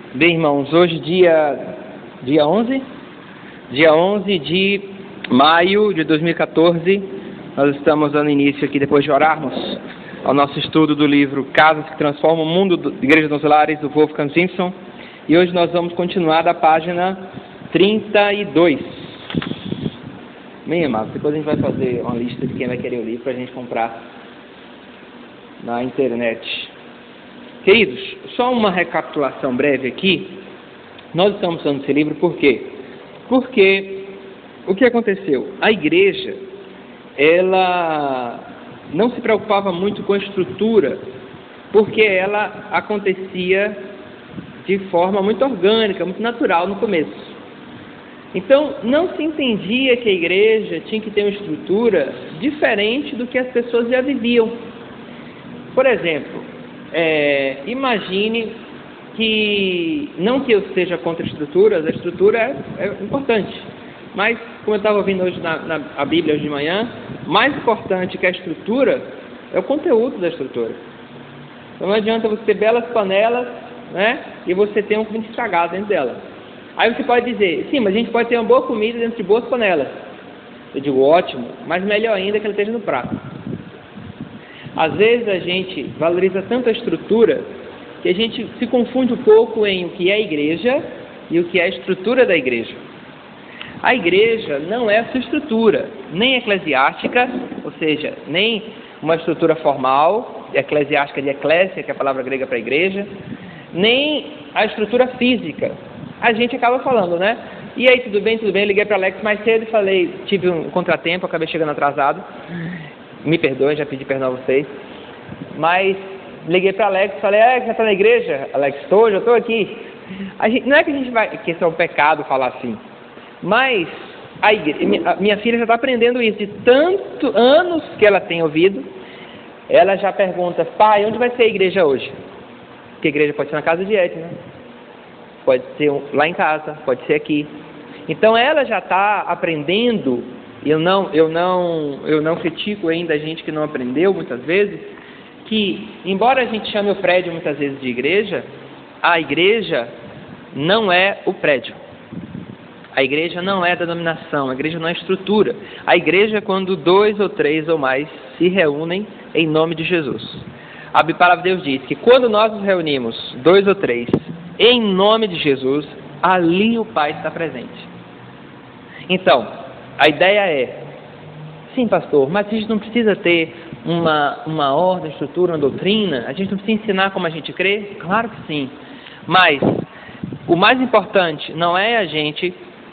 Bem, irmãos, hoje dia 11? Dia 11 de maio de 2014, nós estamos dando início aqui, depois de orarmos, ao nosso estudo do livro Casas que Transformam o Mundo, de Igreja dos Lares, do Wolfgang Simpson. E hoje nós vamos continuar da página 32. Bem, amados, depois a gente vai fazer uma lista de quem vai querer o livro para a gente comprar na internet. Queridos, só uma recapitulação breve aqui. Nós estamos usando esse livro por quê? Porque o que aconteceu? A igreja, ela não se preocupava muito com a estrutura, porque ela acontecia de forma muito orgânica, muito natural no começo. Então, não se entendia que a igreja tinha que ter uma estrutura diferente do que as pessoas já viviam. Por exemplo, imagine que, não que eu seja contra estruturas, a estrutura é importante, mas, como eu estava ouvindo hoje na Bíblia hoje de manhã, mais importante que a estrutura é o conteúdo da estrutura. Então não adianta você ter belas panelas, né, e você ter um vinho estragado dentro dela. Aí você pode dizer, sim, mas a gente pode ter uma boa comida dentro de boas panelas. Eu digo, ótimo, mas melhor ainda que ela esteja no prato. Às vezes a gente valoriza tanto a estrutura que a gente se confunde um pouco em o que é a igreja e o que é a estrutura da igreja. A igreja não é a sua estrutura, nem eclesiástica, ou seja, nem uma estrutura formal, eclesiástica de eclésia, que é a palavra grega para igreja, nem a estrutura física. A gente acaba falando, né? E aí, tudo bem, liguei para Alex mais cedo e falei, tive um contratempo, acabei chegando atrasado. Me perdoem, já pedi perdão a vocês. Mas liguei para Alex e falei, Alex, já está na igreja? Alex, já estou aqui. Não é que a gente vai, que isso é um pecado falar assim, mas minha filha já está aprendendo isso, de tantos anos que ela tem ouvido, ela já pergunta, pai, onde vai ser a igreja hoje? Porque a igreja pode ser na casa de Edna, pode ser lá em casa, pode ser aqui. Então ela já está aprendendo. Eu não critico ainda a gente que não aprendeu muitas vezes, que embora a gente chame o prédio muitas vezes de igreja, a igreja não é o prédio. A igreja não é denominação, a igreja não é estrutura. A igreja é quando 2 ou 3 ou mais se reúnem em nome de Jesus. A palavra de Deus diz que quando nós nos reunimos, 2 ou 3, em nome de Jesus, ali o Pai está presente. Então, a ideia é, sim, pastor, mas a gente não precisa ter uma ordem, estrutura, uma doutrina? A gente não precisa ensinar como a gente crê? Claro que sim. Mas o mais importante não é a gente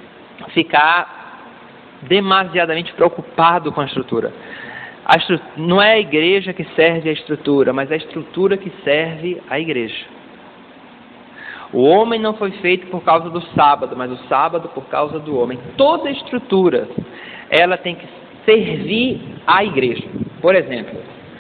ficar demasiadamente preocupado com a estrutura. Não é a igreja que serve a estrutura, mas a estrutura que serve a igreja. O homem não foi feito por causa do sábado, mas o sábado por causa do homem. Toda estrutura, ela tem que servir à igreja. Por exemplo,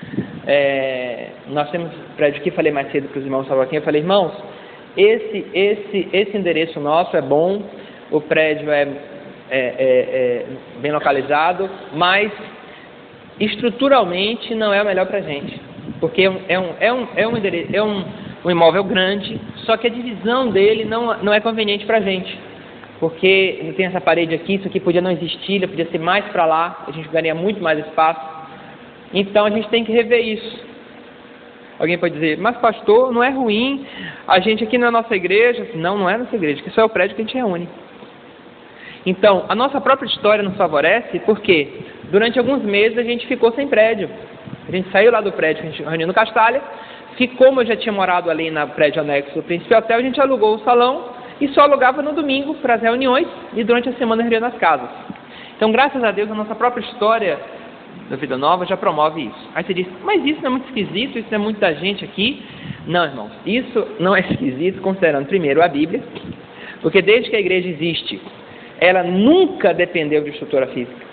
nós temos um prédio aqui, falei mais cedo para os irmãos que estavam aqui, eu falei, irmãos, esse endereço nosso é bom, o prédio é bem localizado, mas estruturalmente não é o melhor para a gente, porque é um imóvel grande, só que a divisão dele não é conveniente para a gente, porque não tem essa parede aqui, isso aqui podia não existir, ele podia ser mais para lá, a gente ganharia muito mais espaço, então a gente tem que rever isso. Alguém pode dizer, mas pastor, não é ruim, a gente aqui na nossa igreja, não é nossa igreja, que só é o prédio que a gente reúne. Então, a nossa própria história nos favorece, porque durante alguns meses a gente ficou sem prédio, a gente saiu lá do prédio que a gente reuniu no Castalha, que como eu já tinha morado ali na prédio anexo do Príncipe Hotel, a gente alugou o salão e só alugava no domingo para as reuniões e durante a semana reunia nas casas. Então, graças a Deus, a nossa própria história da Vida Nova já promove isso. Aí você diz, mas isso não é muito esquisito, isso não é muita gente aqui. Não, irmãos, isso não é esquisito, considerando primeiro a Bíblia, porque desde que a igreja existe, ela nunca dependeu de estrutura física.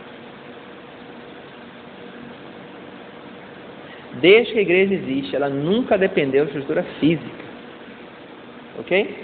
Desde que a igreja existe, ela nunca dependeu de estrutura física. Ok?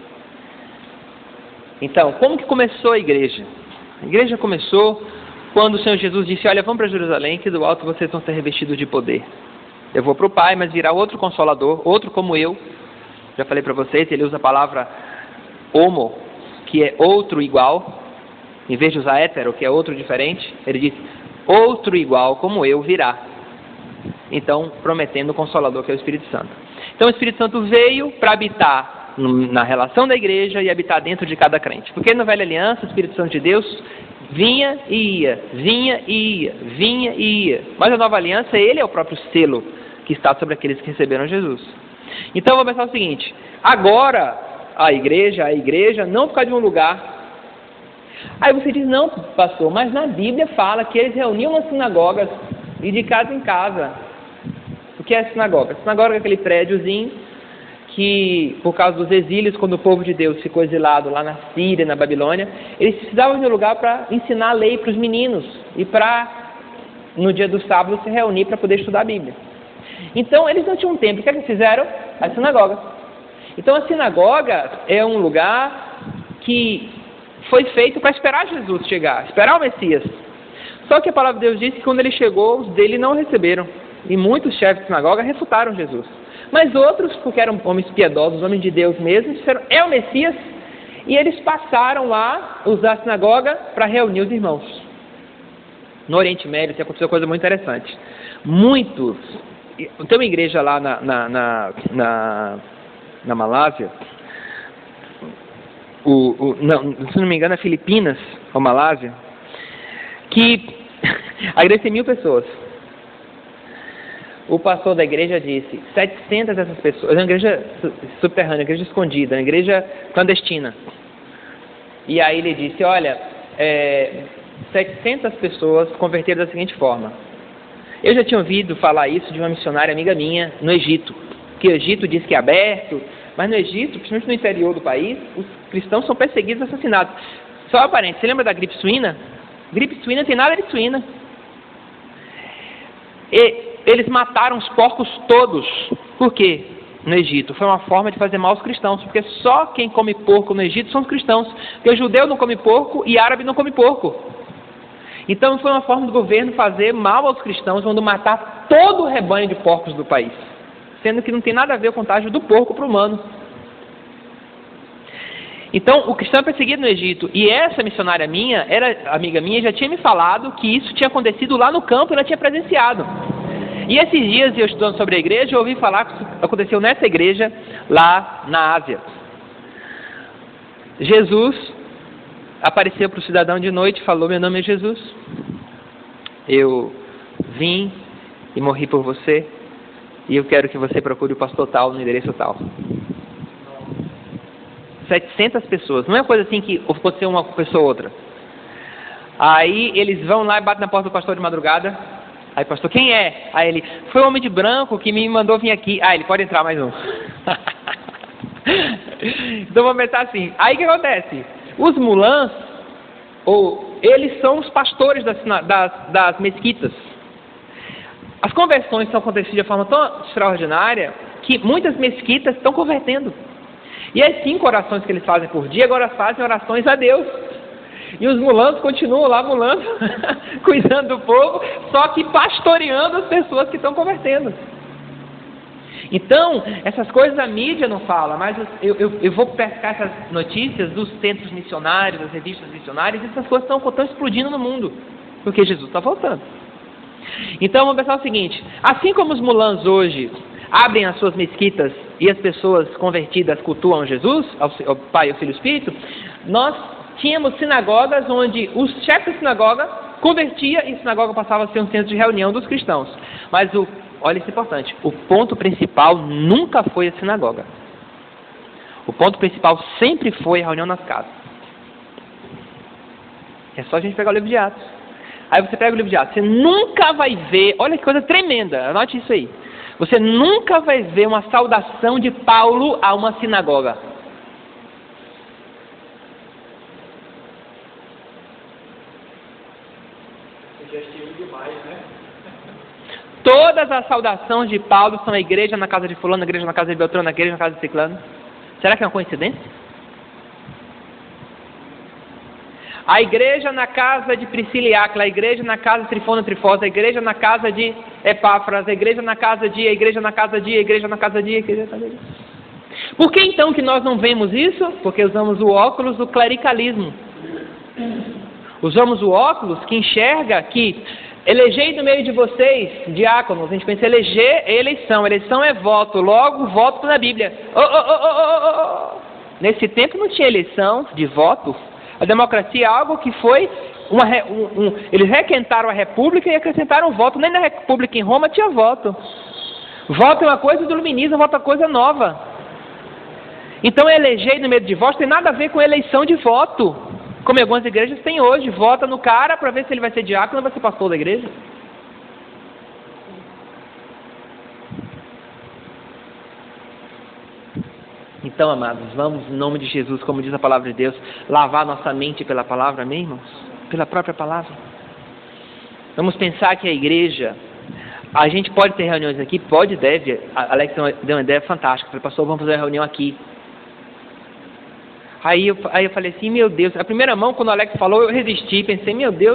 Então, como que começou a igreja? A igreja começou quando o Senhor Jesus disse, olha, vamos para Jerusalém, que do alto vocês vão ser revestidos de poder. Eu vou para o Pai, mas virá outro Consolador, outro como eu, Já falei para vocês, ele usa a palavra homo, que é outro igual, em vez de usar hétero, que é outro diferente, ele diz, outro igual como eu virá. Então, prometendo o Consolador, que é o Espírito Santo. Então, o Espírito Santo veio para habitar na relação da igreja e habitar dentro de cada crente. Porque na Velha Aliança, o Espírito Santo de Deus vinha e ia, vinha e ia, vinha e ia. Mas a Nova Aliança, ele é o próprio selo que está sobre aqueles que receberam Jesus. Então, vou pensar o seguinte, agora a igreja não ficar de um lugar. Aí você diz, não, pastor, mas na Bíblia fala que eles reuniam nas sinagogas e de casa em casa. O que é a sinagoga? A sinagoga é aquele prédiozinho que, por causa dos exílios, quando o povo de Deus ficou exilado lá na Síria, na Babilônia, eles precisavam de um lugar para ensinar a lei para os meninos e para, no dia do sábado, se reunir para poder estudar a Bíblia. Então, eles não tinham tempo. O que é que eles fizeram? A sinagoga. Então, a sinagoga é um lugar que foi feito para esperar Jesus chegar, esperar o Messias. Só que a palavra de Deus diz que quando ele chegou, os dele não o receberam. E muitos chefes de sinagoga refutaram Jesus. Mas outros, porque eram homens piedosos, homens de Deus mesmo, disseram, é o Messias. E eles passaram lá a usar a sinagoga para reunir os irmãos. No Oriente Médio, isso aconteceu uma coisa muito interessante. Muitos... Tem uma igreja lá na Malásia, se não me engano, é Filipinas ou Malásia, que a igreja tem 1000 pessoas. O pastor da igreja disse, 700 dessas pessoas, é uma igreja subterrânea, uma igreja escondida, uma igreja clandestina. E aí ele disse, olha, 700 pessoas converteram da seguinte forma. Eu já tinha ouvido falar isso de uma missionária amiga minha no Egito, que o Egito diz que é aberto, mas no Egito, principalmente no interior do país, os cristãos são perseguidos e assassinados. Só um parênteses, você lembra da gripe suína? Gripe suína não tem nada de suína. E eles mataram os porcos todos. Por quê? No Egito. Foi uma forma de fazer mal aos cristãos, porque só quem come porco no Egito são os cristãos. Porque o judeu não come porco e árabe não come porco. Então foi uma forma do governo fazer mal aos cristãos, quando matar todo o rebanho de porcos do país. Sendo que não tem nada a ver o contágio do porco para o humano. Então, o cristão é perseguido no Egito. E essa missionária minha, era amiga minha, já tinha me falado que isso tinha acontecido lá no campo e ela tinha presenciado. E esses dias, eu estudando sobre a igreja, eu ouvi falar que isso aconteceu nessa igreja lá na Ásia. Jesus apareceu para o cidadão de noite e falou, meu nome é Jesus. Eu vim e morri por você. E eu quero que você procure o pastor tal no endereço tal. 700 pessoas. Não é uma coisa assim que aconteceu uma pessoa ou outra. Aí eles vão lá e batem na porta do pastor de madrugada. Aí, pastor, quem é? Aí ele, foi um homem de branco que me mandou vir aqui. Ah, ele pode entrar mais um. Então vamos pensar assim. Aí o que acontece? Os mulãs, eles são os pastores das mesquitas. As conversões estão acontecendo de forma tão extraordinária que muitas mesquitas estão convertendo. E as 5 orações que eles fazem por dia, agora fazem orações a Deus. E os mulãs continuam lá mulando, cuidando do povo, só que pastoreando as pessoas que estão convertendo. Então, essas coisas a mídia não fala, mas eu vou pescar essas notícias dos centros missionários, das revistas missionárias, e essas coisas estão explodindo no mundo, porque Jesus está voltando. Então, vamos pensar o seguinte, assim como os mulãs hoje abrem as suas mesquitas e as pessoas convertidas cultuam Jesus, ao Pai, ao Filho e ao Espírito, nós tínhamos sinagogas onde os chefes da sinagoga convertia e a sinagoga passava a ser um centro de reunião dos cristãos. Mas olha, isso é importante, o ponto principal nunca foi a sinagoga. O ponto principal sempre foi a reunião nas casas. É só a gente pegar o livro de Atos. Aí você pega o livro de Atos, você nunca vai ver, olha que coisa tremenda, anote isso aí. Você nunca vai ver uma saudação de Paulo a uma sinagoga. Todas as saudações de Paulo são a igreja na casa de fulano, a igreja na casa de Beltrano, a igreja na casa de Ciclano. Será que é uma coincidência? A igreja na casa de Priscila e Áquila, a igreja na casa de Trifona e Trifosa, a igreja na casa de Epáfras, a igreja na casa de, a igreja na casa de, a igreja na casa de, a igreja na casa de. Por que então que nós não vemos isso? Porque usamos o óculos do clericalismo. Usamos o óculos que enxerga que elegei no meio de vocês diáconos. A gente pensa eleger é eleição. Eleição é voto. Logo, voto na Bíblia. Nesse tempo não tinha eleição de voto. A democracia é algo que foi... eles requentaram a república e acrescentaram o voto. Nem na república em Roma tinha voto. Voto é uma coisa do iluminismo, voto é uma coisa nova. Então eleger no meio de voto tem nada a ver com eleição de voto. Como algumas igrejas têm hoje, vota no cara para ver se ele vai ser diácono ou vai ser pastor da igreja. Então, amados, vamos, em nome de Jesus, como diz a palavra de Deus, lavar nossa mente pela palavra, amém, irmãos? Pela própria palavra. Vamos pensar que a igreja, a gente pode ter reuniões aqui, pode e deve. A Alex deu uma ideia fantástica. Falei, pastor, vamos fazer uma reunião aqui. Aí eu falei assim, meu Deus, a primeira mão, quando o Alex falou, eu resisti, pensei, meu Deus,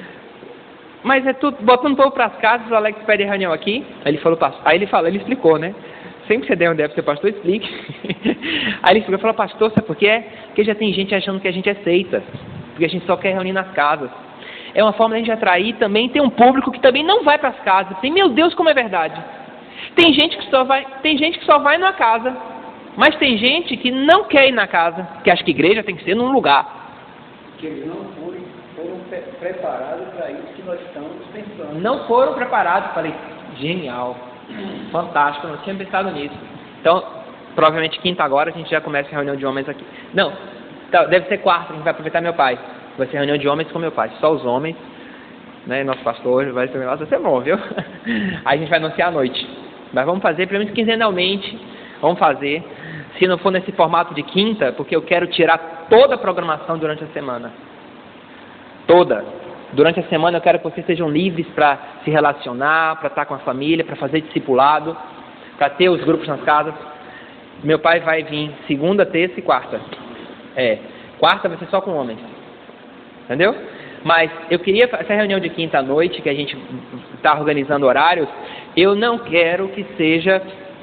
mas é tudo, botando o povo para as casas, o Alex pede reunião aqui. Aí ele explicou, né? Sempre que você der uma ideia para o seu pastor, explique. Aí ele explicou, ele falou, pastor, sabe por quê? Porque já tem gente achando que a gente é seita, porque a gente só quer reunir nas casas. É uma forma de a gente atrair também, tem um público que também não vai para as casas. Tem, meu Deus, como é verdade. Tem gente que só vai numa casa. Mas tem gente que não quer ir na casa, que acha que igreja tem que ser num lugar. Que eles não foram preparados para isso que nós estamos pensando. Não foram preparados. Falei, genial, fantástico, eu não tinha pensado nisso. Então, provavelmente quinta agora a gente já começa a reunião de homens aqui. Não, deve ser quarta, a gente vai aproveitar meu pai. Vai ser reunião de homens com meu pai, só os homens, né? Nosso pastor vai ser bom, viu? Aí a gente vai anunciar à noite. Mas vamos fazer, pelo menos quinzenalmente, vamos fazer. Se não for nesse formato de quinta, porque eu quero tirar toda a programação durante a semana. Toda. Durante a semana eu quero que vocês sejam livres para se relacionar, para estar com a família, para fazer discipulado, para ter os grupos nas casas. Meu pai vai vir segunda, terça e quarta. Quarta vai ser só com homens. Entendeu? Mas eu queria, essa reunião de quinta à noite, que a gente está organizando horários, eu não quero que seja...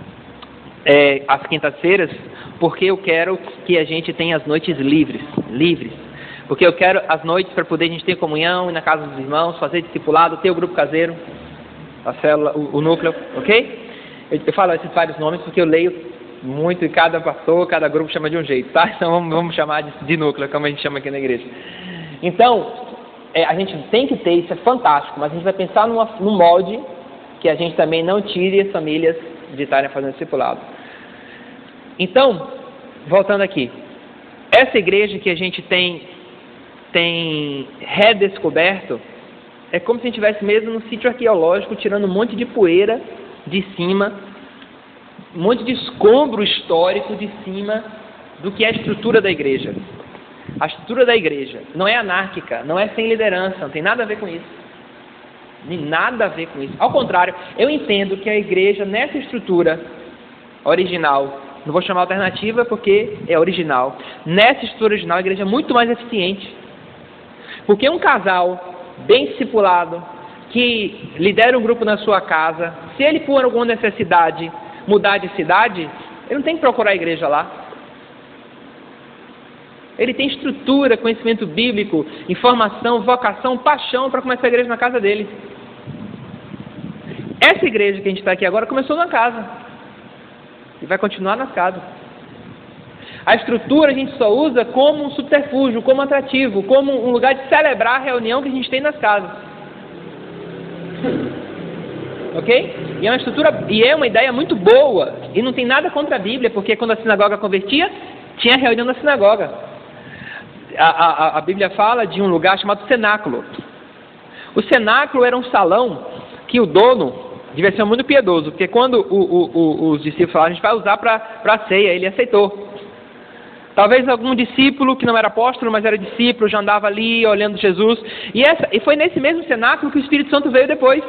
às quintas-feiras, porque eu quero que a gente tenha as noites livres, porque eu quero as noites para poder a gente ter comunhão, ir na casa dos irmãos, fazer discipulado, ter o grupo caseiro, a célula, o núcleo, ok? Eu falo esses vários nomes porque eu leio muito e cada pastor, cada grupo chama de um jeito, tá? Então vamos chamar de núcleo, como a gente chama aqui na igreja. Então, a gente tem que ter, isso é fantástico, mas a gente vai pensar num molde que a gente também não tire as famílias de estarem fazendo discipulado. Então, voltando aqui, essa igreja que a gente tem redescoberto, é como se a gente estivesse mesmo num sítio arqueológico, tirando um monte de poeira de cima, um monte de escombro histórico de cima do que é a estrutura da igreja. A estrutura da igreja não é anárquica, não é sem liderança, não tem nada a ver com isso. Nem nada a ver com isso. Ao contrário, eu entendo que a igreja, nessa estrutura original, não vou chamar alternativa porque é original, nessa estrutura original a igreja é muito mais eficiente. Porque um casal bem discipulado, que lidera um grupo na sua casa, se ele por alguma necessidade mudar de cidade, ele não tem que procurar a igreja lá. Ele tem estrutura, conhecimento bíblico, informação, vocação, paixão para começar a igreja na casa dele. Essa igreja que a gente está aqui agora começou na casa e vai continuar nas casas. A estrutura a gente só usa como um subterfúgio, como atrativo, como um lugar de celebrar a reunião que a gente tem nas casas. Ok? E é uma estrutura, e é uma ideia muito boa, e não tem nada contra a Bíblia, porque quando a sinagoga convertia, tinha reunião na sinagoga. A Bíblia fala de um lugar chamado cenáculo. O cenáculo era um salão que o dono devia ser muito piedoso, porque quando os discípulos falaram, a gente vai usar para a ceia, ele aceitou. Talvez algum discípulo que não era apóstolo, mas era discípulo, já andava ali olhando Jesus. E foi nesse mesmo cenáculo que o Espírito Santo veio depois.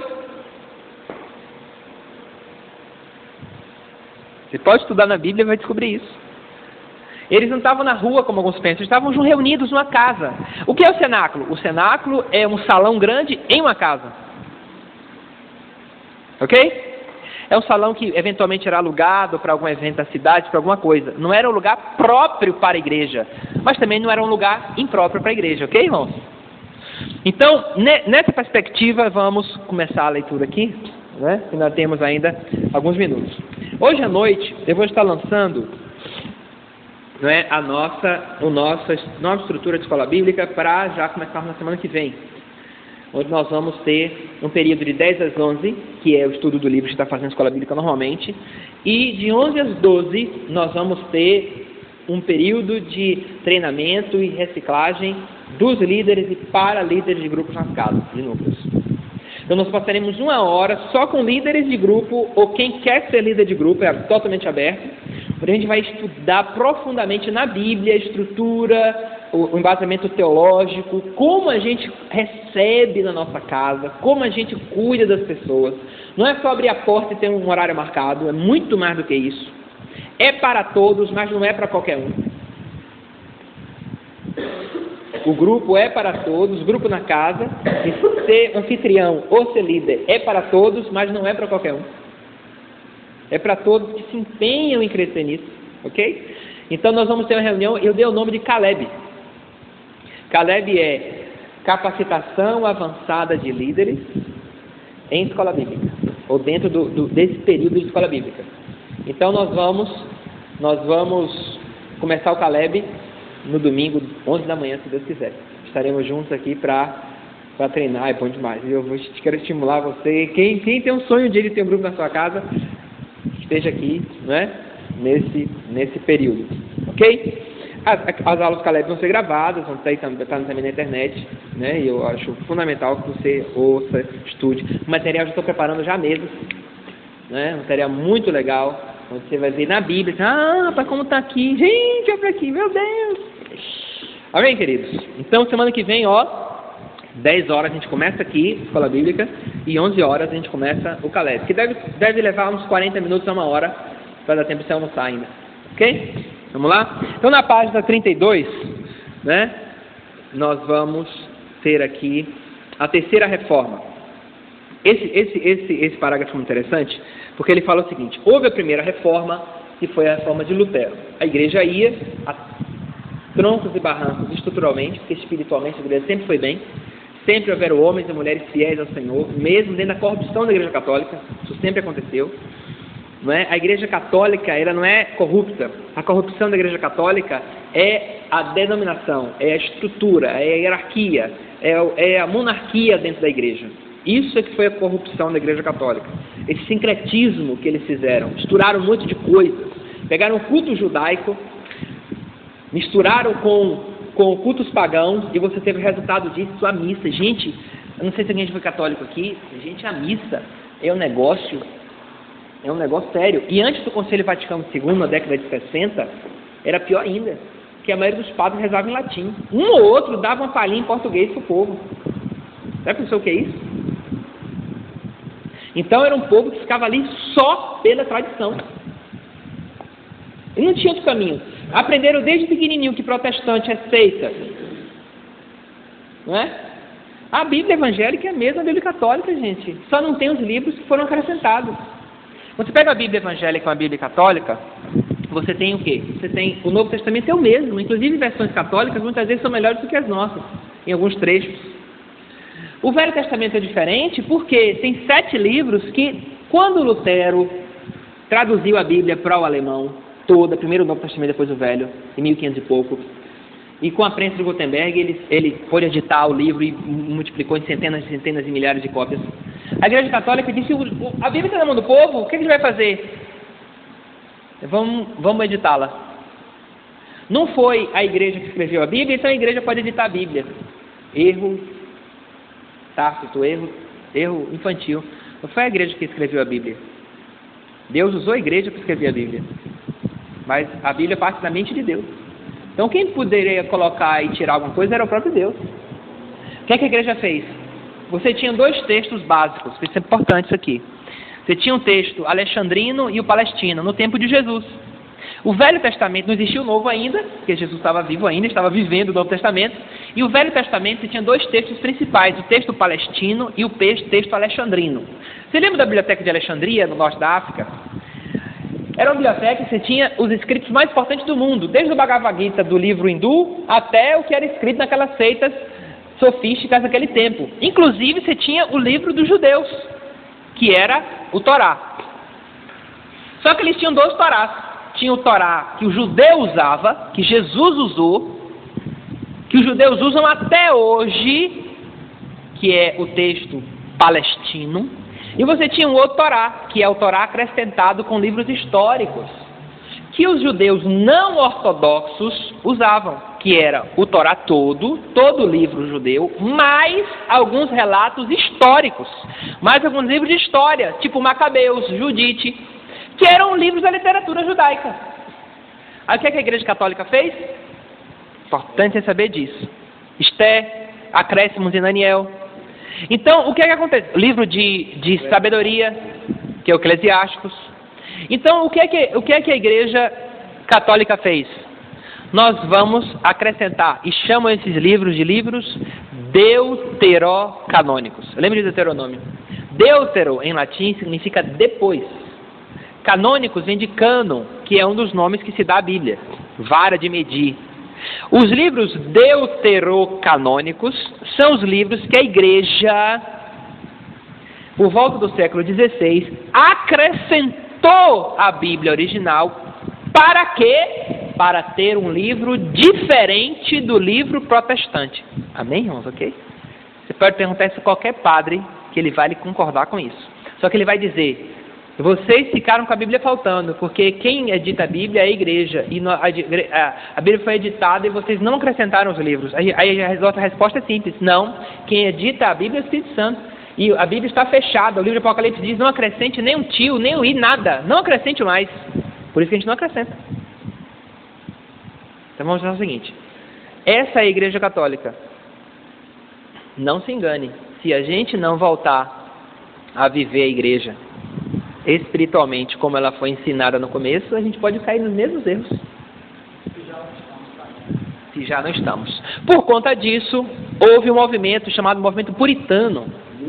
Você pode estudar na Bíblia e vai descobrir isso. Eles não estavam na rua como alguns pensam, eles estavam reunidos numa casa. O que é o cenáculo? O cenáculo é um salão grande em uma casa. Ok? É um salão que eventualmente era alugado para algum evento da cidade, para alguma coisa. Não era um lugar próprio para a igreja, mas também não era um lugar impróprio para a igreja, ok, irmãos? Então, nessa perspectiva, vamos começar a leitura aqui, né? Que nós temos ainda alguns minutos. Hoje à noite, eu vou estar lançando, né, a nossa nova estrutura de escola bíblica para já começarmos na semana que vem, onde nós vamos ter um período de 10 às 11, que é o estudo do livro que está fazendo escola bíblica normalmente, e de 11 às 12 nós vamos ter um período de treinamento e reciclagem dos líderes e para líderes de grupos nas casas, de núcleos. Então nós passaremos 1 hora só com líderes de grupo, ou quem quer ser líder de grupo, é totalmente aberto, onde a gente vai estudar profundamente na Bíblia, a estrutura, o embasamento teológico, como a gente recebe na nossa casa, como a gente cuida das pessoas. Não é só abrir a porta e ter um horário marcado, é muito mais do que isso. É para todos, mas não é para qualquer um. O grupo é para todos, o grupo na casa, e ser anfitrião ou ser líder é para todos, mas não é para qualquer um. É para todos que se empenham em crescer nisso, ok? Então nós vamos ter uma reunião, eu dei o nome de Caleb. Caleb é capacitação avançada de líderes em escola bíblica, ou dentro desse período de escola bíblica. Então nós vamos começar o Caleb no domingo, 11 da manhã, se Deus quiser. Estaremos juntos aqui para treinar, é bom demais. Eu quero estimular você, quem tem um sonho de ter um grupo na sua casa, esteja aqui, né, nesse período, ok? As aulas do Caleb vão ser gravadas, vão estar também na internet, né, e eu acho fundamental que você ouça, estude. O material eu já estou preparando já mesmo, né, um material muito legal, onde você vai ver na Bíblia, rapaz, como está aqui, gente, olha para aqui, meu Deus! Amém, queridos? Então, semana que vem, 10 horas a gente começa aqui, escola bíblica, e 11 horas a gente começa o Caleb, que deve levar uns 40 minutos a 1 hora, para dar tempo de você almoçar ainda, ok? Vamos lá? Então, na página 32, né, nós vamos ter aqui a terceira reforma. Esse parágrafo é muito interessante, porque ele fala o seguinte: houve a primeira reforma, que foi a reforma de Lutero. A igreja ia a troncos e barrancos estruturalmente, porque espiritualmente a igreja sempre foi bem, sempre houveram homens e mulheres fiéis ao Senhor, mesmo dentro da corrupção da igreja católica, isso sempre aconteceu. Não é? A igreja católica, ela não é corrupta. A corrupção da igreja católica é a denominação, é a estrutura, é a hierarquia, é a monarquia dentro da igreja. Isso é que foi a corrupção da igreja católica. Esse sincretismo que eles fizeram, misturaram um monte de coisas, pegaram o culto judaico, misturaram com cultos pagãos, e você teve o resultado disso, a missa. Gente, eu não sei se alguém foi católico aqui, gente, a missa é um negócio sério. E antes do Conselho Vaticano II, na década de 60, era pior ainda, que a maioria dos padres rezava em latim. Um ou outro dava uma palhinha em português para o povo. Já pensou o que é isso? Então era um povo que ficava ali só pela tradição. E não tinha outro caminho. Aprenderam desde pequenininho que protestante é seita. Não é? A Bíblia evangélica é a mesma Bíblia católica, gente. Só não tem os livros que foram acrescentados. Quando você pega a Bíblia evangélica com a Bíblia católica, você tem o quê? Você tem o Novo Testamento é o mesmo. Inclusive versões católicas muitas vezes são melhores do que as nossas, em alguns trechos. O Velho Testamento é diferente porque tem 7 livros que, quando Lutero traduziu a Bíblia para o alemão, toda, primeiro o Novo Testamento, depois o Velho, em 1500 e pouco, e com a prensa de Gutenberg, ele pôde editar o livro e multiplicou em centenas e centenas e milhares de cópias. A Igreja Católica disse: a Bíblia está na mão do povo, o que a gente vai fazer? Vamos editá-la. Não foi a igreja que escreveu a Bíblia, então a igreja pode editar a Bíblia. Erro tácito, erro infantil. Não foi a igreja que escreveu a Bíblia. Deus usou a igreja para escrever a Bíblia. Mas a Bíblia parte da mente de Deus. Então quem poderia colocar e tirar alguma coisa era o próprio Deus. O que é que a igreja fez? Você tinha 2 textos básicos, isso é importante isso aqui. Você tinha um texto alexandrino e o palestino, no tempo de Jesus. O Velho Testamento, não existia o Novo ainda, porque Jesus estava vivo ainda, estava vivendo o Novo Testamento. E o Velho Testamento tinha dois textos principais, o texto palestino e o texto alexandrino. Você lembra da Biblioteca de Alexandria, no norte da África? Era uma biblioteca que você tinha os escritos mais importantes do mundo, desde o Bhagavad Gita do livro hindu até o que era escrito naquelas seitas sofísticas daquele tempo. Inclusive você tinha o livro dos judeus, que era o Torá. Só que eles tinham dois Torás. Tinha o Torá que o judeu usava, que Jesus usou, que os judeus usam até hoje, que é o texto palestino. E você tinha um outro Torá, que é o Torá acrescentado com livros históricos, que os judeus não ortodoxos usavam, que era o Torá todo o livro judeu, mais alguns relatos históricos, mais alguns livros de história, tipo Macabeus, Judite, que eram livros da literatura judaica. Aí o que a Igreja Católica fez? Importante você saber disso. Esther, acréscimos em Daniel. Então, o que acontece? Livro de sabedoria, que é o Eclesiásticos. Então, o que é que a Igreja Católica fez? Nós vamos acrescentar, e chamam esses livros de livros deuterocanônicos. Lembra de Deuteronômio? Deutero, em latim, significa depois. Canônicos vem de cânon, que é um dos nomes que se dá à Bíblia. Vara de medir. Os livros deuterocanônicos são os livros que a Igreja, por volta do século XVI, acrescentou à Bíblia original. Para quê? Para ter um livro diferente do livro protestante. Amém, irmãos? Ok? Você pode perguntar isso a qualquer padre, que ele vai lhe concordar com isso. Só que ele vai dizer: vocês ficaram com a Bíblia faltando, porque quem edita a Bíblia é a Igreja, e a Bíblia foi editada e vocês não acrescentaram os livros. Aí a resposta é simples: não, quem edita a Bíblia é o Espírito Santo, e a Bíblia está fechada. O livro de Apocalipse diz: não acrescente nem um tio, nem um i, nada, não acrescente mais. Por isso que a gente não acrescenta. Então vamos fazer o seguinte: essa é a Igreja Católica. Não se engane, se a gente não voltar a viver a Igreja espiritualmente como ela foi ensinada no começo, a gente pode cair nos mesmos erros. Se já não estamos. Por conta disso, houve um movimento chamado movimento puritano.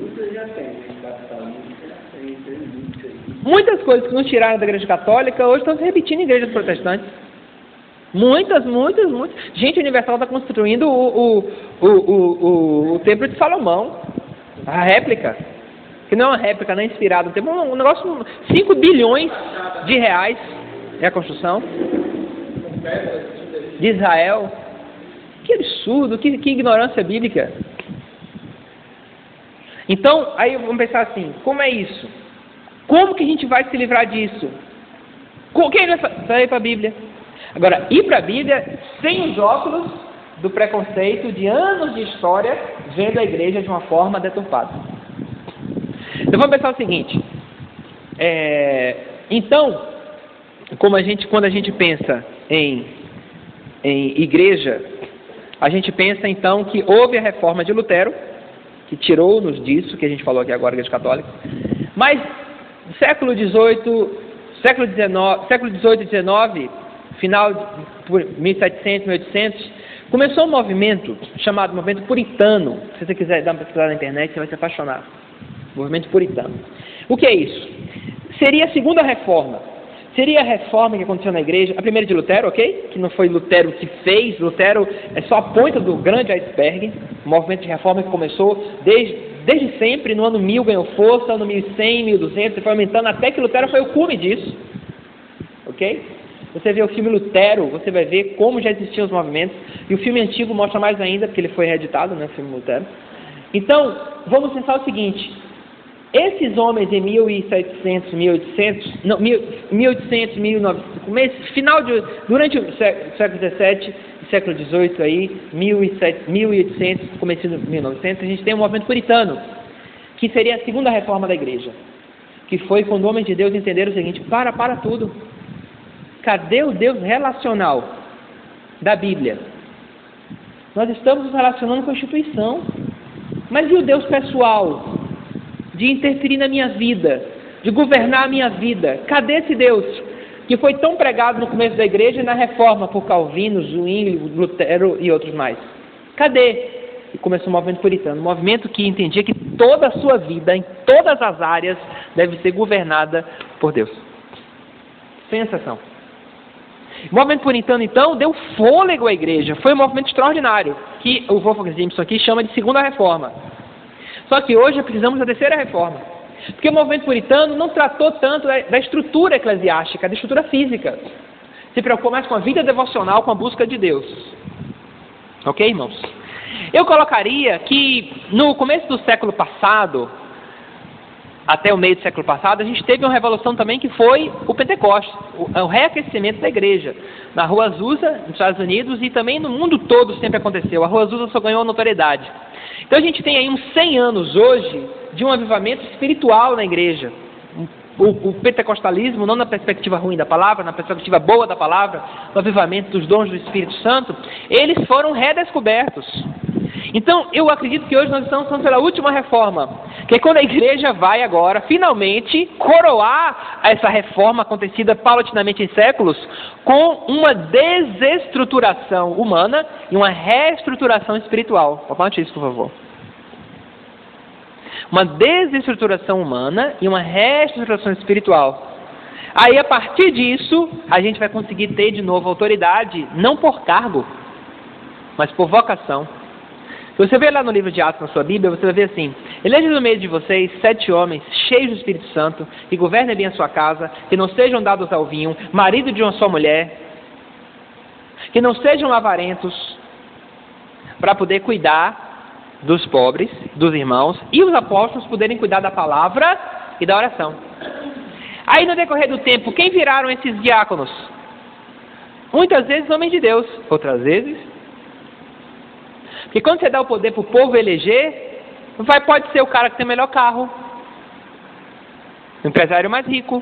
Muitas coisas que nos tiraram da Igreja Católica hoje estão se repetindo em igrejas protestantes. Muitas. Gente, Universal está construindo o Templo de Salomão, a réplica. Que não é uma réplica, não é inspirada. Tem um negócio, 5 bilhões de reais é a construção de Israel. Que absurdo, que ignorância bíblica. Então, aí vamos pensar assim: como é isso? Como que a gente vai se livrar disso? Quem vai ir para a Bíblia? Agora, ir para a Bíblia sem os óculos do preconceito de anos de história, vendo a igreja de uma forma deturpada. Então vamos pensar o seguinte: então, quando a gente pensa em igreja, a gente pensa então que houve a reforma de Lutero, que tirou-nos disso que a gente falou aqui agora, a Igreja Católica, mas século XVIII e XIX, final por 1700, 1800, começou um movimento chamado movimento puritano. Se você quiser dar uma pesquisada na internet, você vai se apaixonar. Movimento puritano. O que é isso? Seria a segunda reforma. Seria a reforma que aconteceu na igreja, a primeira de Lutero, ok? Que não foi Lutero que fez, Lutero é só a ponta do grande iceberg. O movimento de reforma que começou desde sempre, no ano 1000 ganhou força, no ano 1100, 1200, foi aumentando até que Lutero foi o cume disso. Ok? Você vê o filme Lutero, você vai ver como já existiam os movimentos, e o filme antigo mostra mais ainda, porque ele foi reeditado, né, o filme Lutero. Então, vamos pensar o seguinte: esses homens em 1700, 1800, não, 1800, 1900, durante o século XVII e século XVIII aí, 1800, começo de 1900, a gente tem um movimento puritano, que seria a segunda reforma da igreja, que foi quando homens de Deus entenderam o seguinte: para tudo. Cadê o Deus relacional da Bíblia? Nós estamos nos relacionando com a instituição, mas e o Deus pessoal? De interferir na minha vida, de governar a minha vida. Cadê esse Deus? que foi tão pregado no começo da igreja e na reforma por Calvino, Zwingli, Lutero e outros mais? Cadê? E começou o movimento puritano, um movimento que entendia que toda a sua vida, em todas as áreas, deve ser governada por Deus. Sem exceção. O movimento puritano, então, deu fôlego à igreja. Foi um movimento extraordinário, que o Wolfgang Simpson aqui chama de segunda reforma. Só que hoje precisamos da terceira reforma. Porque o movimento puritano não tratou tanto da estrutura eclesiástica, da estrutura física. Se preocupou mais com a vida devocional, com a busca de Deus. Ok, irmãos? Eu colocaria que no começo do século passado, até o meio do século passado, a gente teve uma revolução também que foi o Pentecostes, o reaquecimento da igreja. Na Rua Azusa, nos Estados Unidos, e também no mundo todo sempre aconteceu. A Rua Azusa só ganhou notoriedade. Então a gente tem aí uns 100 anos hoje de um avivamento espiritual na igreja. O pentecostalismo, não na perspectiva ruim da palavra, na perspectiva boa da palavra, o avivamento dos dons do Espírito Santo, eles foram redescobertos. Então, eu acredito que hoje nós estamos pela última reforma, que é quando a igreja vai agora, finalmente, coroar essa reforma acontecida paulatinamente em séculos, com uma desestruturação humana e uma reestruturação espiritual. Aponte isso, por favor. Uma desestruturação humana e uma reestruturação espiritual. Aí, a partir disso, a gente vai conseguir ter de novo autoridade, não por cargo, mas por vocação. Se você ver lá no livro de Atos na sua Bíblia, você vai ver assim: eleja no meio de vocês 7 homens cheios do Espírito Santo, que governem bem a sua casa, que não sejam dados ao vinho, marido de uma só mulher, que não sejam avarentos, para poder cuidar dos pobres, dos irmãos, e os apóstolos poderem cuidar da palavra e da oração. Aí no decorrer do tempo, quem viraram esses diáconos? Muitas vezes homens de Deus, outras vezes. Porque quando você dá o poder para o povo eleger, pode ser o cara que tem o melhor carro, o empresário mais rico.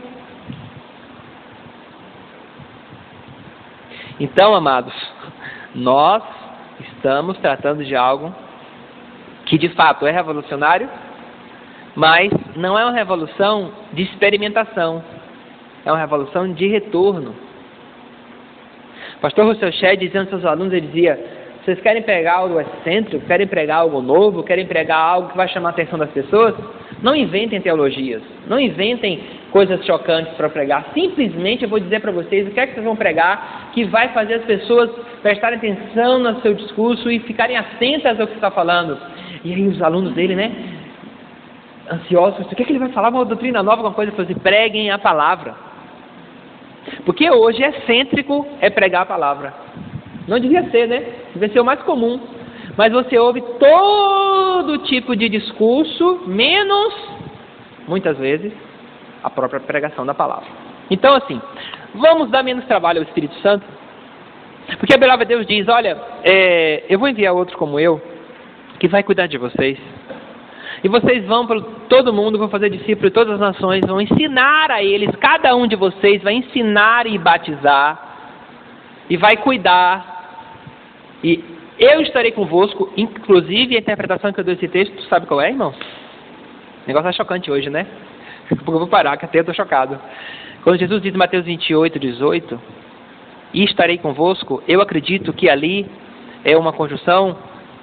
Então, amados, nós estamos tratando de algo que de fato é revolucionário, mas não é uma revolução de experimentação, é uma revolução de retorno. O pastor Russell Shedd, dizendo aos seus alunos, ele dizia: vocês querem pregar algo excêntrico, querem pregar algo novo, querem pregar algo que vai chamar a atenção das pessoas? Não inventem teologias, não inventem coisas chocantes para pregar. Simplesmente eu vou dizer para vocês o que é que vocês vão pregar que vai fazer as pessoas prestarem atenção no seu discurso e ficarem atentas ao que você está falando. E aí os alunos dele, né, ansiosos, o que é que ele vai falar? Uma doutrina nova, alguma coisa? Assim, preguem a palavra. Porque hoje excêntrico é pregar a palavra. Não devia ser, né? Devia ser o mais comum. Mas você ouve todo tipo de discurso, menos, muitas vezes, a própria pregação da palavra. Então, assim, vamos dar menos trabalho ao Espírito Santo? Porque a palavra de Deus diz: olha, eu vou enviar outro como eu, que vai cuidar de vocês. E vocês vão para todo mundo, vão fazer discípulos de todas as nações, vão ensinar a eles, cada um de vocês vai ensinar e batizar, e vai cuidar. E eu estarei convosco, inclusive a interpretação que eu dou desse texto, tu sabe qual é, irmão? O negócio é chocante hoje, né? Porque eu vou parar, que até eu estou chocado. Quando Jesus diz em Mateus 28, 18, e estarei convosco, eu acredito que ali é uma conjunção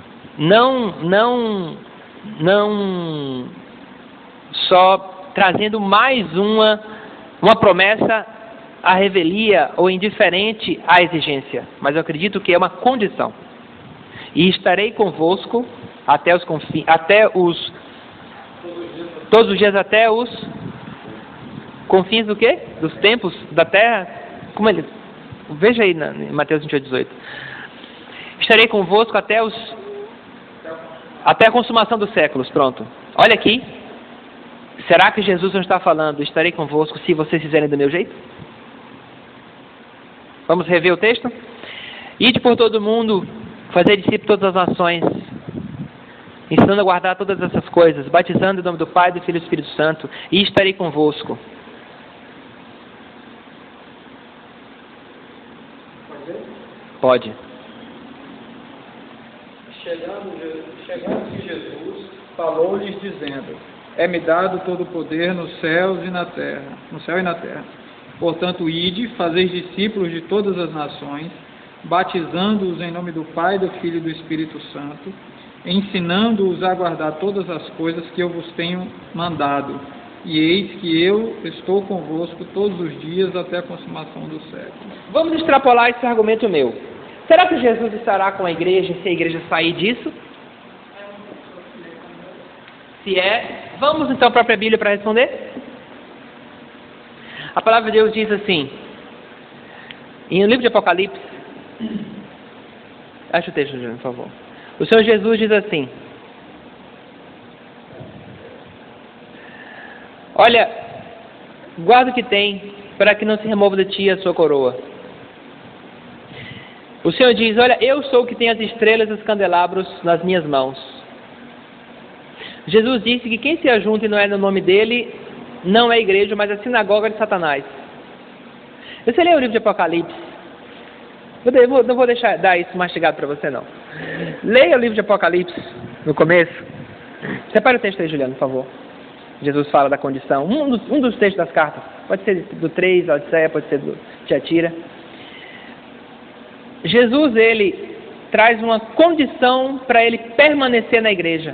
não só trazendo mais uma promessa à revelia ou indiferente à exigência, mas eu acredito que é uma condição. E estarei convosco todos os dias até os confins do quê? Dos tempos da terra. Veja aí em Mateus 28, 18. Estarei convosco até a consumação dos séculos. Pronto. Olha aqui. Será que Jesus não está falando: estarei convosco se vocês fizerem do meu jeito? Vamos rever o texto? Ide por todo mundo, fazer discípulos de todas as nações, ensinando a guardar todas essas coisas, batizando em nome do Pai, do Filho e do Espírito Santo, e estarei convosco. Pode. Chegando-se Jesus, falou-lhes dizendo: é-me dado todo o poder nos céus e na terra, no céu e na terra. Portanto, ide, fazeis discípulos de todas as nações, batizando-os em nome do Pai, do Filho e do Espírito Santo, ensinando-os a guardar todas as coisas que eu vos tenho mandado. E eis que eu estou convosco todos os dias até a consumação do século. Vamos extrapolar esse argumento meu. Será que Jesus estará com a igreja se a igreja sair disso? Se é, vamos então para a própria Bíblia para responder? A palavra de Deus diz assim, no livro de Apocalipse, acha o texto, por favor. O Senhor Jesus diz assim: olha, guarda o que tem, para que não se remova de ti a sua coroa. O Senhor diz: olha, eu sou o que tem as estrelas e os candelabros nas minhas mãos. Jesus disse que quem se ajunta e não é no nome dele, não é igreja, mas é a sinagoga de Satanás. Você lê o livro de Apocalipse. Não vou dar isso mastigado para você, não. Leia o livro de Apocalipse, no começo. Separe o texto aí, Juliano, por favor. Jesus fala da condição. Um dos textos das cartas. Pode ser do 3, da Odisseia, pode ser do Tiatira. Jesus, ele traz uma condição para ele permanecer na igreja.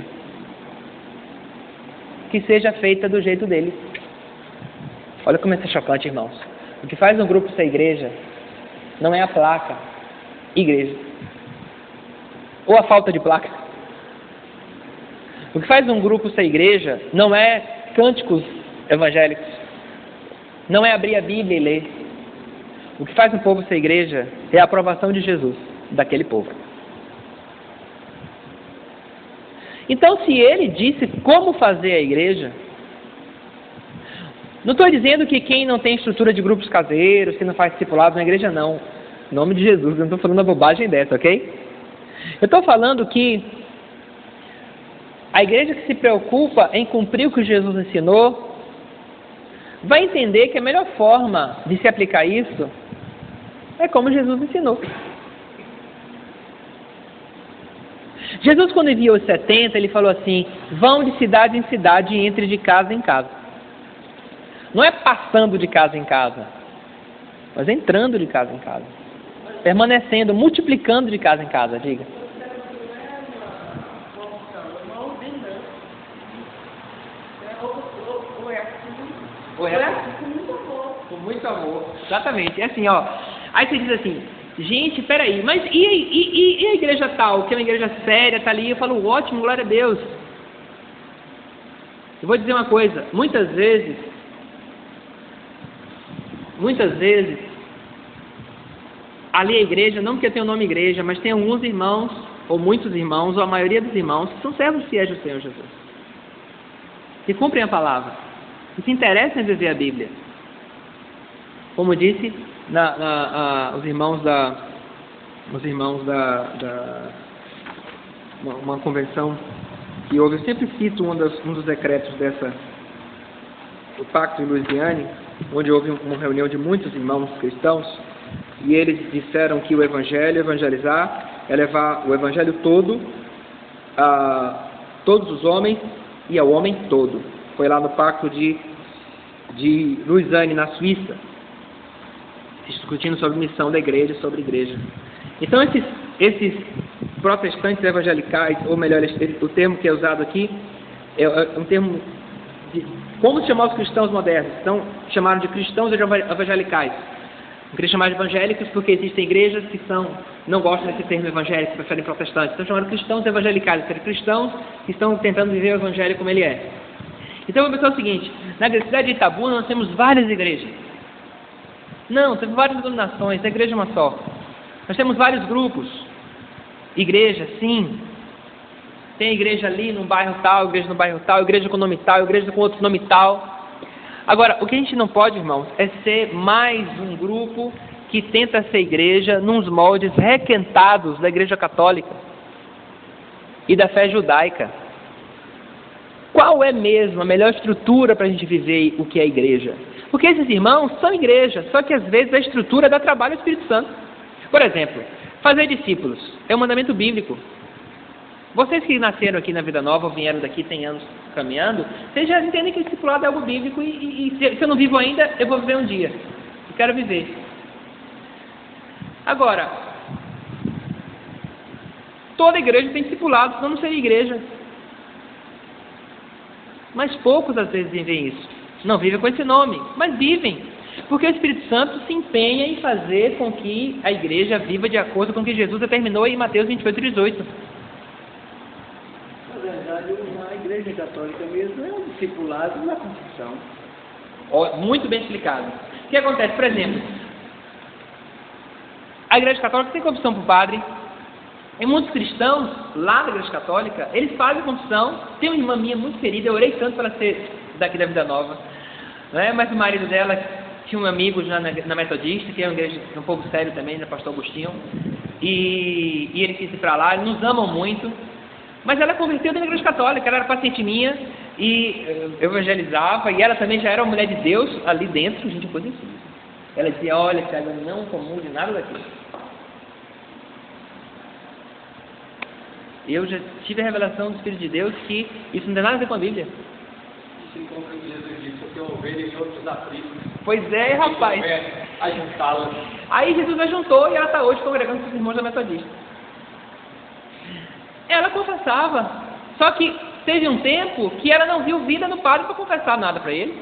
Que seja feita do jeito dele. Olha como é chocante, irmãos. O que faz um grupo ser igreja não é a placa igreja ou a falta de placa. O que faz um grupo ser igreja não é cânticos evangélicos, não é abrir a Bíblia e ler. O que faz um povo ser igreja é a aprovação de Jesus daquele povo. Então, se ele disse como fazer a igreja, não estou dizendo que quem não tem estrutura de grupos caseiros, que não faz discipulado na igreja, não. Em nome de Jesus, eu não estou falando uma bobagem dessa, ok? Eu estou falando que a igreja que se preocupa em cumprir o que Jesus ensinou, vai entender que a melhor forma de se aplicar isso é como Jesus ensinou. Jesus, quando enviou os 70, ele falou assim: vão de cidade em cidade e entre de casa em casa. Não é passando de casa em casa, mas entrando de casa em casa, permanecendo, multiplicando de casa em casa. Diga. Com muito amor. Exatamente. É assim, ó. Aí você diz assim: gente, peraí, mas e a igreja tal, que é uma igreja séria, tá ali? Eu falo: ótimo, glória a Deus. Eu vou dizer uma coisa: muitas vezes, ali a igreja, não porque tem o nome igreja, mas tem alguns irmãos, ou muitos irmãos, ou a maioria dos irmãos, que são servos fiéis do Senhor Jesus, que cumprem a palavra, que se interessam em viver a Bíblia. Como disse os irmãos da uma convenção que houve, eu sempre cito um dos decretos do Pacto de Louisiane, onde houve uma reunião de muitos irmãos cristãos, e eles disseram que o evangelho, evangelizar, é levar o evangelho todo a todos os homens e ao homem todo. Foi lá no Pacto de Louisiane, na Suíça, discutindo sobre missão da igreja, sobre igreja. Então esses protestantes evangelicais, ou melhor, o termo que é usado aqui é um termo de como chamar os cristãos modernos. Então chamaram de cristãos evangelicais. Não queria chamar de evangélicos porque existem igrejas que não gostam desse termo evangélico, preferem protestantes. Então chamaram cristãos evangelicais, ou seja, cristãos que estão tentando viver o evangelho como ele é. Então eu vou pensar o seguinte: na cidade de Itabuna nós temos várias igrejas. Não, temos várias denominações, a igreja é uma só. Nós temos vários grupos. Igreja, sim. Tem igreja ali no bairro tal, igreja no bairro tal, igreja com nome tal, igreja com outro nome tal. Agora, o que a gente não pode, irmãos, é ser mais um grupo que tenta ser igreja nos moldes requentados da igreja católica e da fé judaica. Qual é mesmo a melhor estrutura para a gente viver o que é igreja? Porque esses irmãos são igreja, só que às vezes a estrutura dá trabalho ao Espírito Santo. Por exemplo, fazer discípulos é um mandamento bíblico. Vocês que nasceram aqui na Vida Nova, ou vieram daqui, tem anos caminhando, vocês já entendem que o discipulado é algo bíblico e se eu não vivo ainda, eu vou viver um dia. quero viver. Agora, toda igreja tem discipulado, senão não seria igreja. Mas poucos às vezes vivem isso. Não vivem com esse nome, mas vivem. Porque o Espírito Santo se empenha em fazer com que a igreja viva de acordo com o que Jesus determinou em Mateus 28:18. Na verdade, a igreja católica mesmo é um discipulado na confissão. Muito bem explicado. O que acontece? Por exemplo, a igreja católica tem confissão para o padre. E muitos cristãos, lá na igreja católica, eles fazem confissão. Tem uma irmã minha muito querida, eu orei tanto para ela ser daqui da Vida Nova, né? Mas o marido dela tinha um amigo já na Metodista, que é uma igreja um pouco sério também, né? Pastor Agostinho, e ele quis ir para lá. Eles nos amam muito, mas ela converteu na igreja católica. Ela era paciente minha e eu evangelizava, e ela também já era uma mulher de Deus ali dentro, gente, coisa assim. Ela dizia: olha, Thiago, eu não comungo nada daquilo. Eu já tive a revelação do Espírito de Deus que isso não tem nada a ver com a Bíblia. Se cumpre o que Jesus disse, porque ovelhas e outros aflitos. Pois é, rapaz. Ajuntá-las. Aí Jesus ajuntou e ela está hoje congregando com os irmãos da Metodista. Ela confessava, só que teve um tempo que ela não viu vida no padre para confessar nada para ele.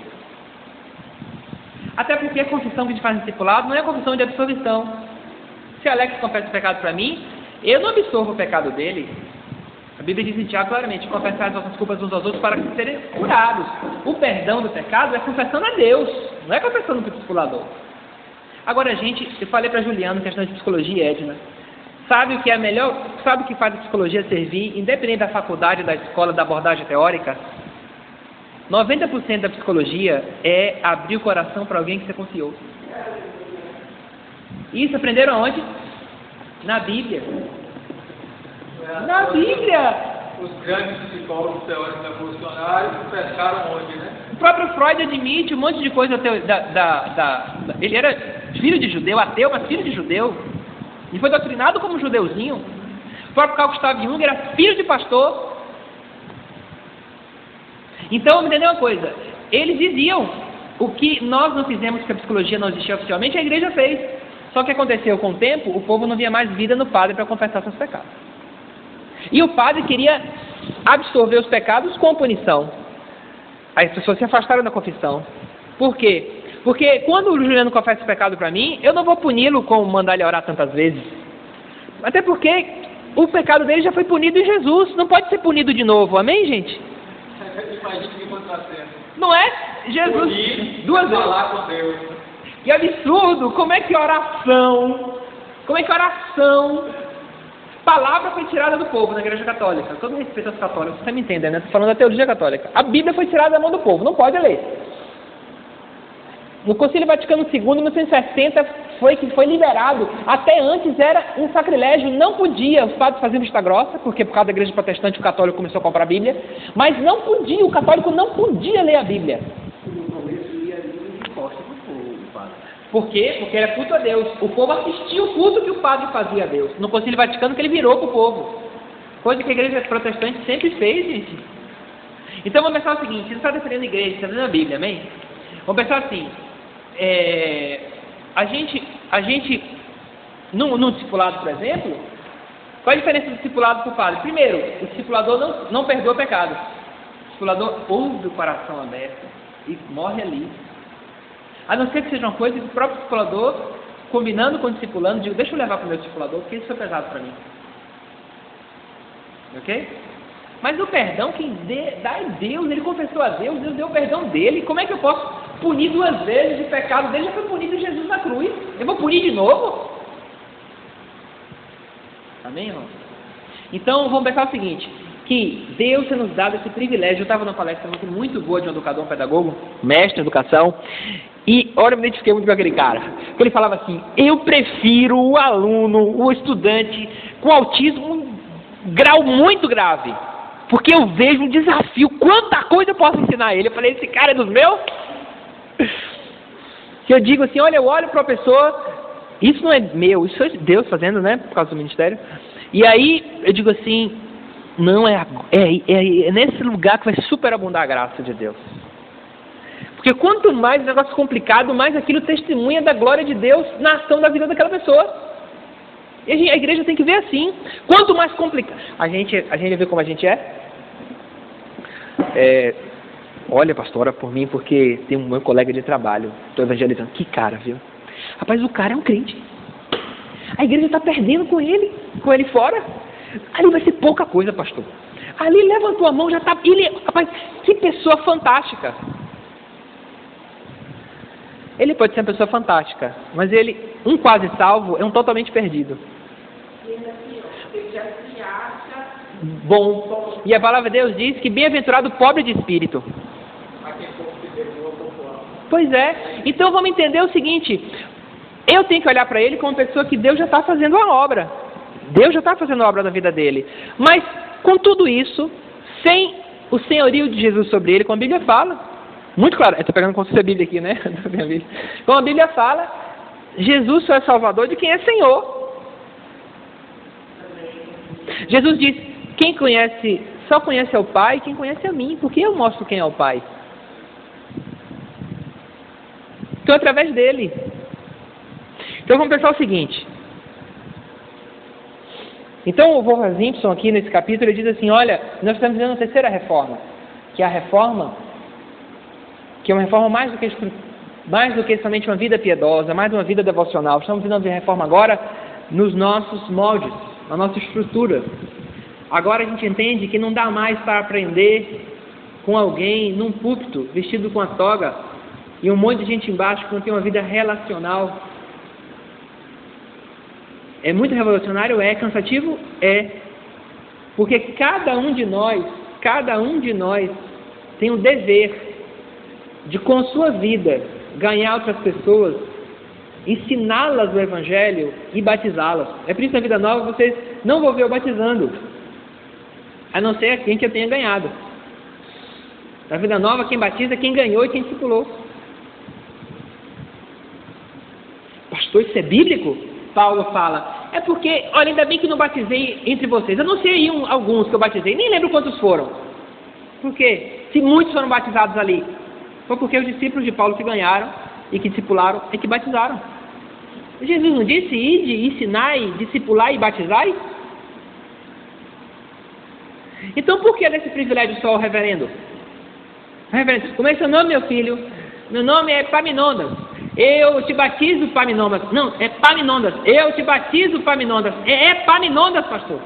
Até porque a confissão que a gente faz no discipulado não é a confissão de absolvição. Se Alex confessa o pecado para mim, eu não absorvo o pecado dele. A Bíblia diz em Tiago claramente: confessar as nossas culpas uns aos outros para serem curados. O perdão do pecado é confessando a Deus, não é confessando para o discipulador. Agora, gente, eu falei para Juliano, questão de psicologia e Edna. Sabe o que é melhor? Sabe o que faz a psicologia servir, independente da faculdade, da escola, da abordagem teórica? 90% da psicologia é abrir o coração para alguém que você confiou. Isso aprenderam aonde? Na Bíblia. Na Bíblia! Os grandes psicólogos teóricos evolucionários pescaram onde, né? O próprio Freud admite um monte de coisa. Ele era filho de judeu, ateu, mas filho de judeu. E foi doutrinado como judeuzinho. O próprio Carl Gustav Jung era filho de pastor. Então, me entendeu uma coisa? Eles diziam: o que nós não fizemos, que a psicologia não existia oficialmente, a igreja fez. Só que aconteceu com o tempo, o povo não via mais vida no padre para confessar seus pecados. E o padre queria absorver os pecados com punição. Aí as pessoas se afastaram da confissão. Por quê? Porque quando o Juliano confessa o pecado para mim, eu não vou puni-lo com mandar ele orar tantas vezes. Até porque o pecado dele já foi punido em Jesus. Não pode ser punido de novo. Amém, gente? Imagina que contrassenso. Não é? Jesus. Punir, duas vezes. falar com Deus. Que absurdo! Como é que oração? Palavra foi tirada do povo na igreja católica. Todo respeito aos católicos, você me entende, né? Estou falando da teologia católica. A Bíblia foi tirada da mão do povo, não pode ler. No Concílio Vaticano II, em 1960, foi liberado. Até antes era um sacrilégio, não podia. Os padres faziam vista grossa, porque por causa da igreja protestante o católico começou a comprar a Bíblia. Mas não podia, o católico não podia ler a Bíblia. No começo ia de costa para o povo, padre. Por quê? Porque era culto a Deus. O povo assistia o culto que o padre fazia a Deus. No Concílio Vaticano que ele virou para o povo. Coisa que a igreja protestante sempre fez, gente. Então vamos pensar o seguinte: você não está defendendo a igreja, você está defendendo a Bíblia, amém? Vamos pensar assim: a gente no discipulado, por exemplo, qual a diferença do discipulado para o padre? Primeiro, o discipulador não perdoa o pecado. O discipulador ouve o coração aberto e morre ali. A não ser que seja uma coisa que o próprio discipulador, combinando com o discipulando, diz: deixa eu levar para o meu discipulador, porque isso foi pesado para mim. Ok? Mas o perdão quem dá é Deus. Ele confessou a Deus, Deus deu o perdão dele. Como é que eu posso punir duas vezes o pecado dele? Já foi punido Jesus na cruz. Eu vou punir de novo? Amém, irmão? Então vamos pensar o seguinte: que Deus tem nos dado esse privilégio. Eu estava numa palestra muito boa de um educador, um pedagogo, mestre em educação, e olha, eu me identifiquei muito com aquele cara. Ele falava assim: eu prefiro o aluno, o estudante com autismo, um grau muito grave, porque eu vejo um desafio, quanta coisa eu posso ensinar a ele. Eu falei: esse cara é dos meus? Que eu digo assim: olha, eu olho o professor, isso não é meu, isso é Deus fazendo, né, por causa do ministério. E aí eu digo assim: não, é nesse lugar que vai superabundar a graça de Deus. Porque quanto mais negócio complicado, mais aquilo testemunha da glória de Deus na ação da vida daquela pessoa. E a igreja tem que ver assim. Quanto mais complicado... A gente vê como a gente é? Olha, pastor, ora por mim, porque tem um meu colega de trabalho, estou evangelizando. Que cara, viu? Rapaz, o cara é um crente. A igreja está perdendo com ele fora. Ali vai ser pouca coisa, pastor. Ali levantou a mão, já está... Rapaz, que pessoa fantástica. Ele pode ser uma pessoa fantástica, mas um quase salvo é um totalmente perdido. Ele já se acha bom. E a palavra de Deus diz que bem-aventurado o pobre de espírito. Pois é. Então vamos entender o seguinte: eu tenho que olhar para ele como pessoa que Deus já está fazendo a obra. Deus já está fazendo a obra na vida dele. Mas com tudo isso, sem o senhorio de Jesus sobre ele, como a Bíblia fala. Muito claro, eu estou pegando como se fosse a Bíblia aqui, né? Como a Bíblia fala, Jesus só é salvador de quem é Senhor. Jesus diz: quem conhece, só conhece ao Pai quem conhece a mim, porque eu mostro quem é o Pai. Então, através dele. Então, vamos pensar o seguinte. Então, o Wolfgang Simpson, aqui nesse capítulo, ele diz assim: olha, nós estamos vivendo a terceira reforma, que é a reforma, que é uma reforma mais do que somente uma vida piedosa, mais uma vida devocional. Estamos vivendo a reforma agora nos nossos moldes, na nossa estrutura. Agora a gente entende que não dá mais para aprender com alguém num púlpito, vestido com a toga, e um monte de gente embaixo que não tem uma vida relacional. É muito revolucionário? É. Cansativo? É. Porque cada um de nós tem o dever de, com sua vida, ganhar outras pessoas, ensiná-las o Evangelho e batizá-las. É por isso que na Vida Nova vocês não vão ver eu batizando, a não ser quem que eu tenha ganhado. Na Vida Nova, quem batiza é quem ganhou e quem discipulou. Pastor, isso é bíblico? Paulo fala: é porque, olha, ainda bem que não batizei entre vocês. Eu não sei alguns que eu batizei, nem lembro quantos foram. Por quê? Se muitos foram batizados ali, foi porque os discípulos de Paulo que ganharam e que discipularam e que batizaram. Jesus não disse: ide, ensinai, discipular e batizai? Então por que desse privilégio só ao reverendo? Reverendo, como é seu nome, meu filho? Meu nome é Paminondas. Eu te batizo, Paminondas. Não, é Paminondas. Eu te batizo, Paminondas. É Paminondas, pastor.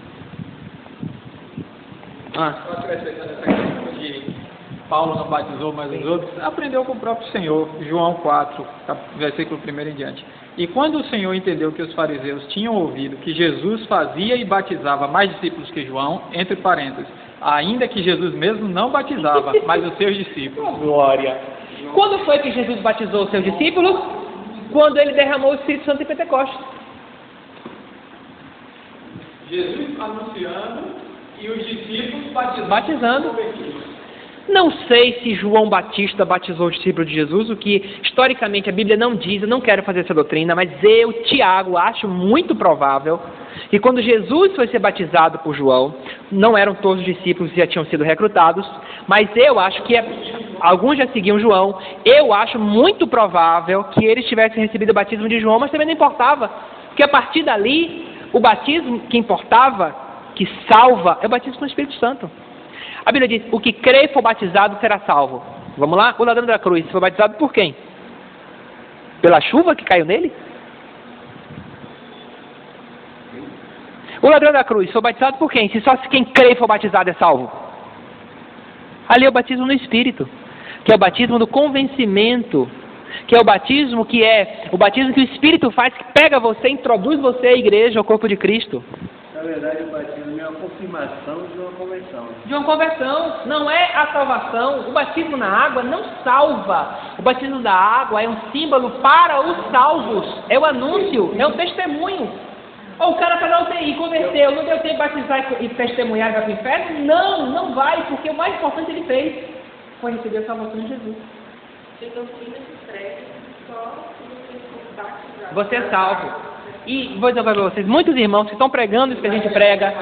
Paulo não batizou, mas os outros aprendeu com o próprio Senhor. João 4, versículo 1 em diante. E quando o Senhor entendeu que os fariseus tinham ouvido que Jesus fazia e batizava mais discípulos que João, entre parênteses, ainda que Jesus mesmo não batizava, mas os seus discípulos. Glória! Quando foi que Jesus batizou os seus discípulos? Quando ele derramou o Espírito Santo em Pentecostes. Jesus anunciando e os discípulos batizando. Não sei se João Batista batizou os discípulos de Jesus, o que historicamente a Bíblia não diz. Eu não quero fazer essa doutrina, mas eu, Tiago, acho muito provável que quando Jesus foi ser batizado por João, não eram todos os discípulos que já tinham sido recrutados, mas eu acho que alguns já seguiam João. Eu acho muito provável que eles tivessem recebido o batismo de João, mas também não importava, porque a partir dali, o batismo que importava, que salva, é o batismo com o Espírito Santo. A Bíblia diz: o que crê e for batizado será salvo. Vamos lá? O ladrão da cruz foi batizado por quem? Pela chuva que caiu nele? O ladrão da cruz foi batizado por quem? Se só quem crê e for batizado é salvo. Ali é o batismo no Espírito, que é o batismo do convencimento, que é o batismo que o Espírito faz, que pega você, introduz você à igreja, ao corpo de Cristo. Na verdade, o batismo é uma confirmação de uma conversão. De uma conversão, não é a salvação. O batismo na água não salva. O batismo da água é um símbolo para os salvos. É o anúncio, é um testemunho. O cara está na UTI, converteu, não deu tempo de batizar e testemunhar e vai para o inferno? Não vai, porque o mais importante ele fez foi receber a salvação de Jesus. Então, se prega, só se você for batizado. Você é salvo. E vou dizer para vocês, muitos irmãos que estão pregando isso que a gente prega.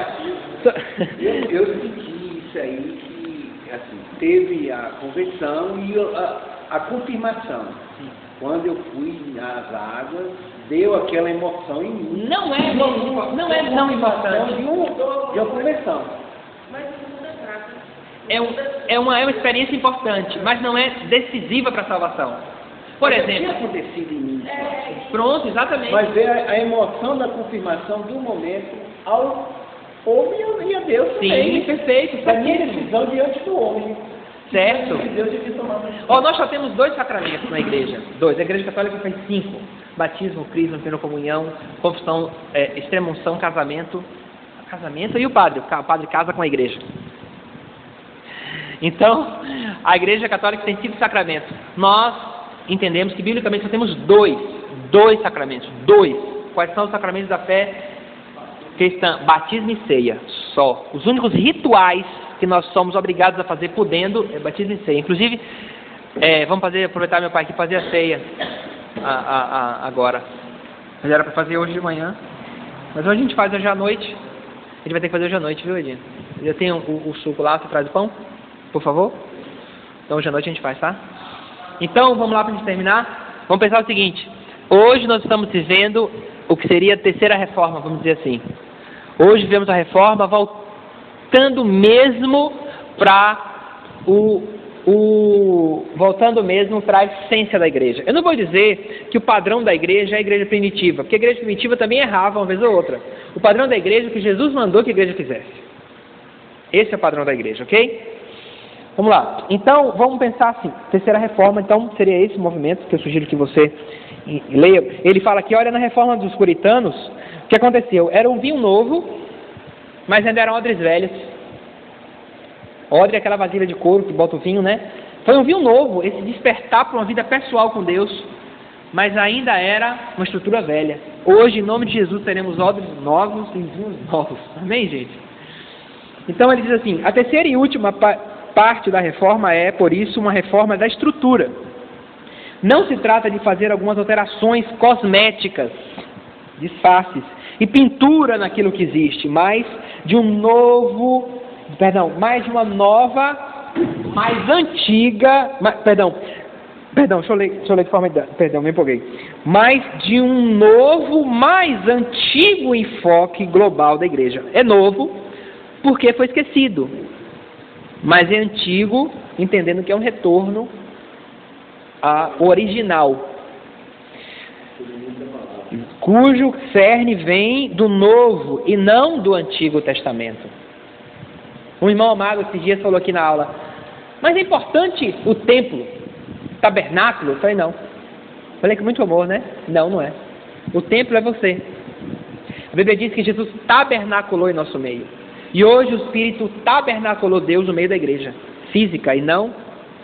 Eu senti isso aí, que assim, teve a conversão e a confirmação. Quando eu fui nas águas, deu aquela emoção em mim. Não é tão importante. De uma conversão. Mas isso muda nada. É uma experiência importante, mas não é decisiva para a salvação. Por Tinha exemplo, acontecido em mim. pronto, exatamente. Mas é a emoção da confirmação do momento ao homem e a Deus também. Sim, perfeito. Da minha decisão diante do homem. Certo. Que Deus devia tomar uma decisão. Ó, nós só temos 2 sacramentos na igreja. 2. A igreja católica faz 5. Batismo, crisma, primeira comunhão, confissão, extrema-unção, casamento e o padre. O padre casa com a igreja. Então, a igreja católica tem 5 sacramentos. Nós entendemos que biblicamente só temos 2 sacramentos. 2. Quais são os sacramentos da fé cristã? Batismo e ceia. Só. Os únicos rituais que nós somos obrigados a fazer podendo é batismo e ceia. Inclusive, vamos aproveitar meu pai aqui fazer a ceia agora. Mas era para fazer hoje de manhã. Mas hoje a gente faz hoje à noite. A gente vai ter que fazer hoje à noite, viu, Edinho? Já tem o suco lá, você traz o pão? Por favor? Então hoje à noite a gente faz, tá? Então vamos lá para a gente terminar. Vamos pensar o seguinte. Hoje nós estamos vivendo o que seria a terceira reforma, vamos dizer assim. Hoje vivemos a reforma voltando mesmo para voltando mesmo para a essência da igreja. Eu não vou dizer que o padrão da igreja é a igreja primitiva, porque a igreja primitiva também errava uma vez ou outra. O padrão da igreja é o que Jesus mandou que a igreja fizesse. Esse é o padrão da igreja, ok? Vamos lá. Então, vamos pensar assim. Terceira reforma, então, seria esse movimento que eu sugiro que você leia. Ele fala aqui, olha, na reforma dos puritanos, o que aconteceu? Era um vinho novo, mas ainda eram odres velhos. Odre é aquela vasilha de couro que bota o vinho, né? Foi um vinho novo, esse despertar para uma vida pessoal com Deus, mas ainda era uma estrutura velha. Hoje, em nome de Jesus, teremos odres novos e vinhos novos. Amém, gente? Então, ele diz assim, a terceira e última parte da reforma é, por isso, uma reforma da estrutura. Não se trata de fazer algumas alterações cosméticas, disfarces, e pintura naquilo que existe, mas de uma nova, mais antiga, deixa eu ler de forma, me empolguei, mas de um novo, mais antigo enfoque global da igreja. É novo porque foi esquecido, mas é antigo, entendendo que é um retorno ao original, cujo cerne vem do Novo e não do Antigo Testamento. Um irmão amado esses dias falou aqui na aula, mas é importante o templo, tabernáculo? Eu falei, não. Falei com muito amor, né? Não é. O templo é você. A Bíblia diz que Jesus tabernaculou em nosso meio. E hoje o Espírito tabernaculou Deus no meio da igreja. Física e não...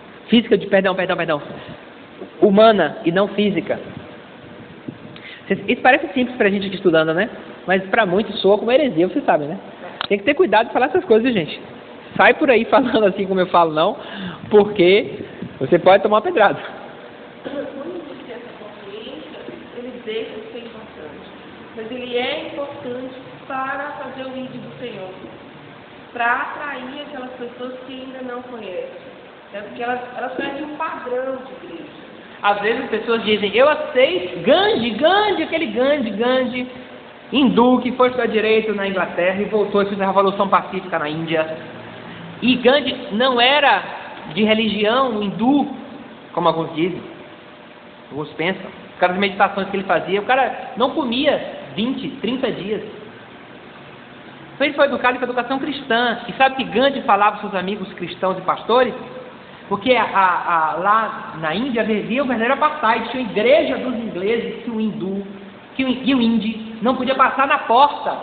humana e não física. Isso parece simples para a gente aqui estudando, né? Mas para muitos soa como heresia, você sabe, né? Tem que ter cuidado de falar essas coisas, gente. Sai por aí falando assim como eu falo, não, porque você pode tomar uma pedrada. Quando ele tem essa consciência, ele deixa de ser importante. Mas ele é importante para fazer o ídolo do Senhor. Para atrair aquelas pessoas que ainda não conhecem. Porque elas conhecem um padrão de igreja. Às vezes as pessoas dizem, eu aceito Gandhi, aquele Gandhi, hindu que foi para a direita na Inglaterra e voltou e fez a Revolução Pacífica na Índia. E Gandhi não era de religião hindu, como alguns dizem, alguns pensam. Aquelas meditações que ele fazia, o cara não comia 20, 30 dias. Então ele foi educado com educação cristã. E sabe que Gandhi falava para seus amigos cristãos e pastores? Porque lá na Índia havia o verdadeiro apartheid. Tinha a igreja dos ingleses que o hindu, que o hindi não podia passar na porta.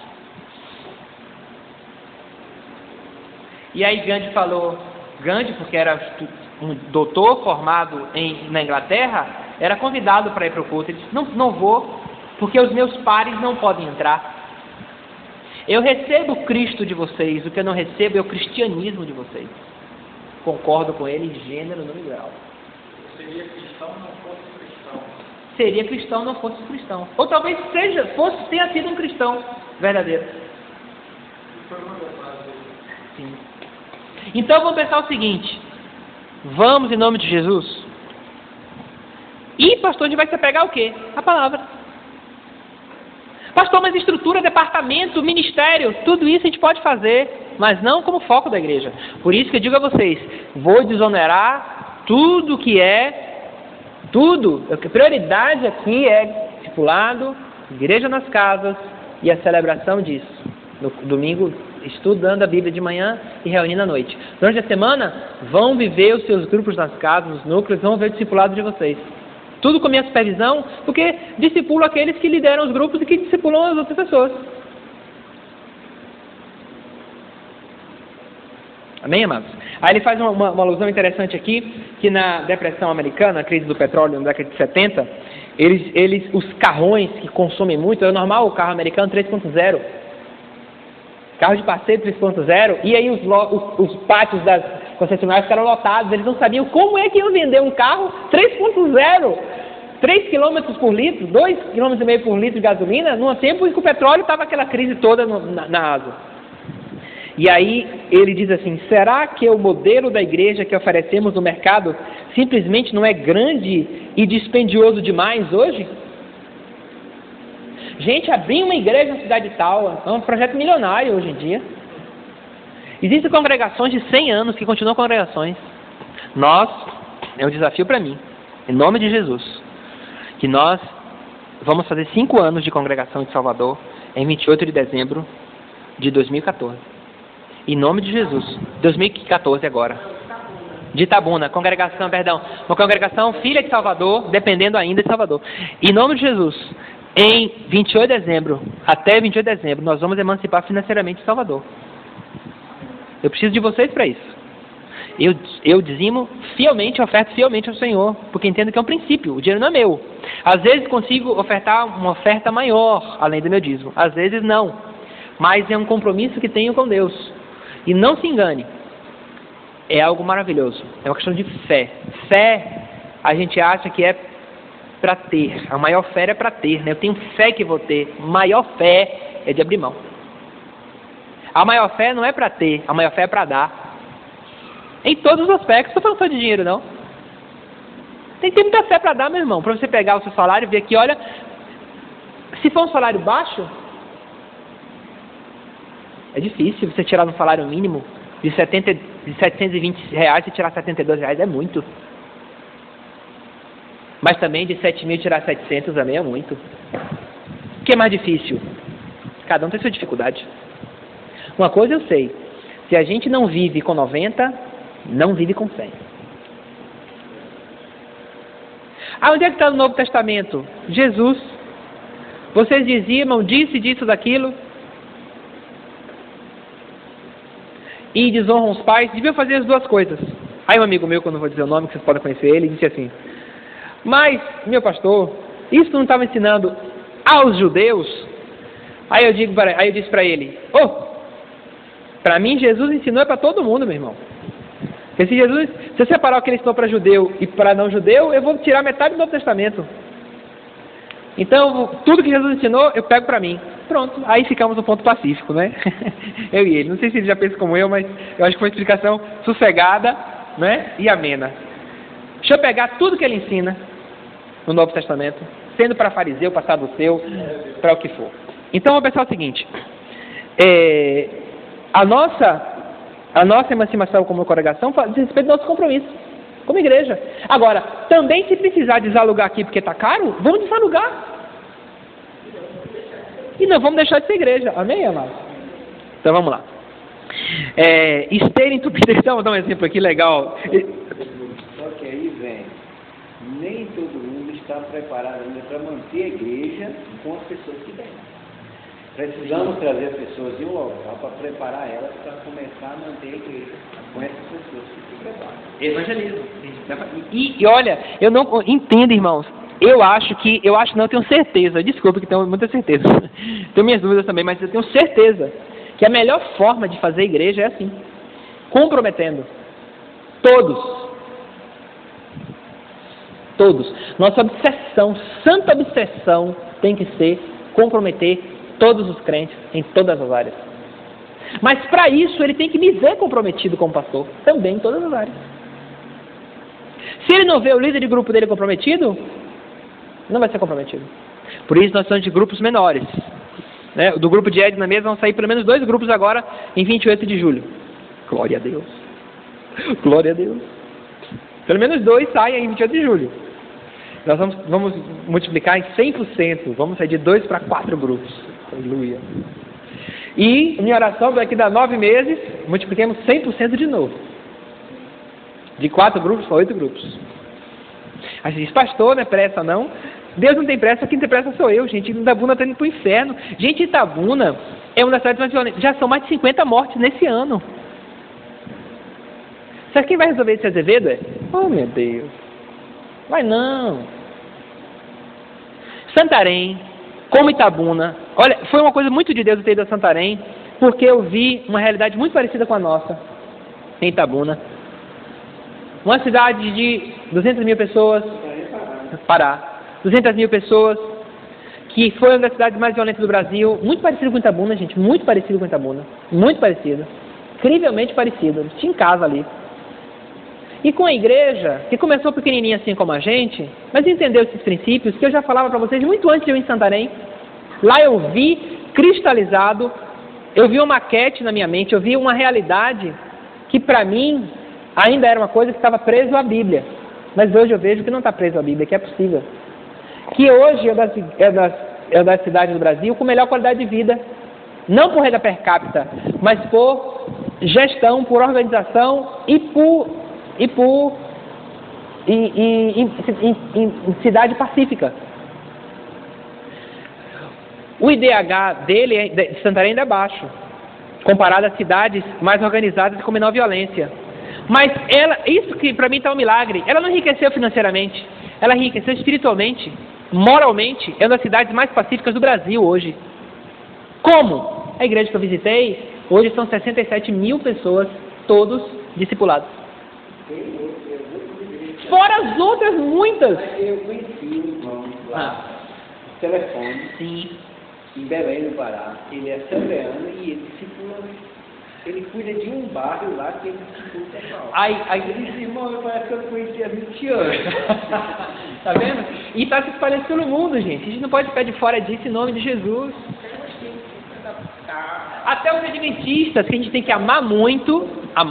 E aí Gandhi, porque era um doutor formado na Inglaterra, era convidado para ir para o culto. Ele disse, não vou, porque os meus pares não podem entrar. Eu recebo o Cristo de vocês, o que eu não recebo é o cristianismo de vocês. Concordo com ele em gênero, número e grau. Seria cristão não fosse cristão. Seria cristão não fosse cristão. Ou talvez tenha sido um cristão verdadeiro. Foi uma das frases. Sim. Então vamos pensar o seguinte. Vamos, em nome de Jesus, E, pastor, a gente vai se apegar ao quê? A palavra. Pastor, mas estrutura, departamento, ministério, tudo isso a gente pode fazer, mas não como foco da igreja. Por isso que eu digo a vocês, vou desonerar tudo que é, tudo. A prioridade aqui é discipulado, igreja nas casas e a celebração disso. No domingo, estudando a Bíblia de manhã e reunindo à noite. Durante a semana, vão viver os seus grupos nas casas, nos núcleos, vão ver o discipulado de vocês. Tudo com minha supervisão, porque discipulo aqueles que lideram os grupos e que discipulam as outras pessoas. Amém, amados? Aí ele faz uma alusão interessante aqui, que na depressão americana, a crise do petróleo na década de 70, os carrões que consomem muito, é normal o carro americano 3.0, carro de passeio 3.0, e aí os pátios das concessionárias ficaram lotados, eles não sabiam como é que iam vender um carro 3.0, 3 km por litro, 2,5 km por litro de gasolina, num tempo em que o petróleo estava aquela crise toda na Ásia. E aí ele diz assim, será que o modelo da igreja que oferecemos no mercado simplesmente não é grande e dispendioso demais hoje? Gente, abrir uma igreja na cidade tal é um projeto milionário hoje em dia. Existem congregações de 100 anos que continuam congregações. É um desafio para mim, em nome de Jesus, que nós vamos fazer 5 anos de congregação de Salvador em 28 de dezembro de 2014. Em nome de Jesus. 2014 agora. De Itabuna, uma congregação filha de Salvador, dependendo ainda de Salvador. Em nome de Jesus, em 28 de dezembro, até 28 de dezembro, nós vamos emancipar financeiramente Salvador. Eu preciso de vocês para isso. Eu dizimo fielmente, oferto fielmente ao Senhor, porque entendo que é um princípio, o dinheiro não é meu. Às vezes consigo ofertar uma oferta maior, além do meu dízimo. Às vezes não. Mas é um compromisso que tenho com Deus. E não se engane, é algo maravilhoso, é uma questão de fé. Fé, a gente acha que é para ter, a maior fé é para ter, né? Eu tenho fé que vou ter, maior fé é de abrir mão. A maior fé não é para ter, a maior fé é para dar. Em todos os aspectos, não estou falando só de dinheiro não. Tem que ter muita fé para dar, meu irmão, para você pegar o seu salário e ver que, olha, se for um salário baixo, é difícil você tirar um salário mínimo de 720 reais e tirar 72 reais é muito. Mas também de 7 mil tirar 700 também é muito. O que é mais difícil? Cada um tem sua dificuldade. Uma coisa eu sei, se a gente não vive com 90, não vive com 100. Onde é que está no Novo Testamento? Jesus. Vocês diziam, disse disso, daquilo. E desonram os pais, deviam fazer as duas coisas. Aí um amigo meu, que eu não vou dizer o nome, que vocês podem conhecer ele, disse assim, mas, meu pastor, isso não estava ensinando aos judeus? Aí eu disse para ele, para mim Jesus ensinou para todo mundo, meu irmão. Porque se eu separar o que ele ensinou para judeu e para não judeu, eu vou tirar metade do Novo Testamento. Então, tudo que Jesus ensinou, eu pego para mim. Pronto, aí ficamos no ponto pacífico, né? Eu e ele. Não sei se ele já pensa como eu, mas eu acho que foi uma explicação sossegada, né? E amena. Deixa eu pegar tudo que ele ensina no Novo Testamento, sendo para fariseu, para saduceu, para o que for. Então, vou pensar o seguinte. A nossa emancipação como congregação diz respeito ao nosso compromisso como igreja. Agora, também se precisar desalugar aqui porque está caro, vamos desalugar. E não vamos deixar de ser igreja. Amém, amados? Então vamos lá. Esteira entupida. Então, vou dar um exemplo aqui legal. Só que aí vem, nem todo mundo está preparado ainda para manter a igreja com as pessoas que vêm. Precisamos trazer pessoas de um local para preparar elas para começar a manter a igreja com essas pessoas que se preparam. Evangelismo. E olha, eu não entendo, irmãos. Eu tenho certeza, desculpa que tenho muita certeza. Tenho minhas dúvidas também, mas eu tenho certeza que a melhor forma de fazer igreja é assim, comprometendo todos. Nossa obsessão, santa obsessão, tem que ser comprometer todos os crentes em todas as áreas. Mas para isso ele tem que me ver comprometido como pastor, também em todas as áreas. Se ele não vê o líder de grupo dele comprometido, Não vai ser comprometido. Por isso nós somos de grupos menores. Né? Do grupo de Edna mesmo vão sair pelo menos 2 grupos agora em 28 de julho. Glória a Deus. Glória a Deus. Pelo menos 2 saem em 28 de julho. Nós vamos multiplicar em 100%. Vamos sair de 2 para 4 grupos. Aleluia. E minha oração daqui a 9 meses, multipliquemos 100% de novo. De 4 grupos para 8 grupos. Aí você diz, pastor, não é pressa não? Deus não tem pressa, quem tem pressa sou eu, gente. Itabuna está indo para o inferno. Gente, Itabuna é uma das cidades mais violentas. Já são mais de 50 mortes nesse ano. Sabe quem vai resolver esse Azevedo? Oh, meu Deus. Vai não. Santarém, como Itabuna. Olha, foi uma coisa muito de Deus eu ter ido a Santarém, porque eu vi uma realidade muito parecida com a nossa, em Itabuna. Uma cidade de 200 mil pessoas, Pará. 200 mil pessoas, que foi uma das cidades mais violentas do Brasil, muito parecido com Itabuna, gente, muito parecido com Itabuna, muito parecido, incrivelmente parecido, tinha em casa ali. E com a igreja, que começou pequenininha assim como a gente, mas entendeu esses princípios que eu já falava para vocês muito antes de eu ir em Santarém. Lá eu vi cristalizado, eu vi uma maquete na minha mente, eu vi uma realidade que para mim ainda era uma coisa que estava preso à Bíblia. Mas hoje eu vejo que não está preso à Bíblia, que é possível. Que hoje é das cidades do Brasil com melhor qualidade de vida. Não por renda per capita, mas por gestão, por organização e cidade pacífica. O IDH dele, de Santarém, ainda é baixo, comparado às cidades mais organizadas e com menor violência. Mas isso que para mim está um milagre, ela não enriqueceu financeiramente, ela enriqueceu espiritualmente, moralmente. É uma das cidades mais pacíficas do Brasil hoje. Como? A igreja que eu visitei, hoje são 67 mil pessoas, todos discipulados. Fora as outras muitas. Eu conheci um irmão lá, telefone, sim, em Belém, no Pará. Ele é sandeano e ele discipula. Ele cuida de um bairro lá que ele discipula o pessoal. Aí Ele disse, irmão, parece que eu conheci há 20 anos. Tá vendo? E está se espalhando pelo mundo, gente. A gente não pode ficar de fora disso em nome de Jesus. Até os adventistas, que a gente tem que amar muito,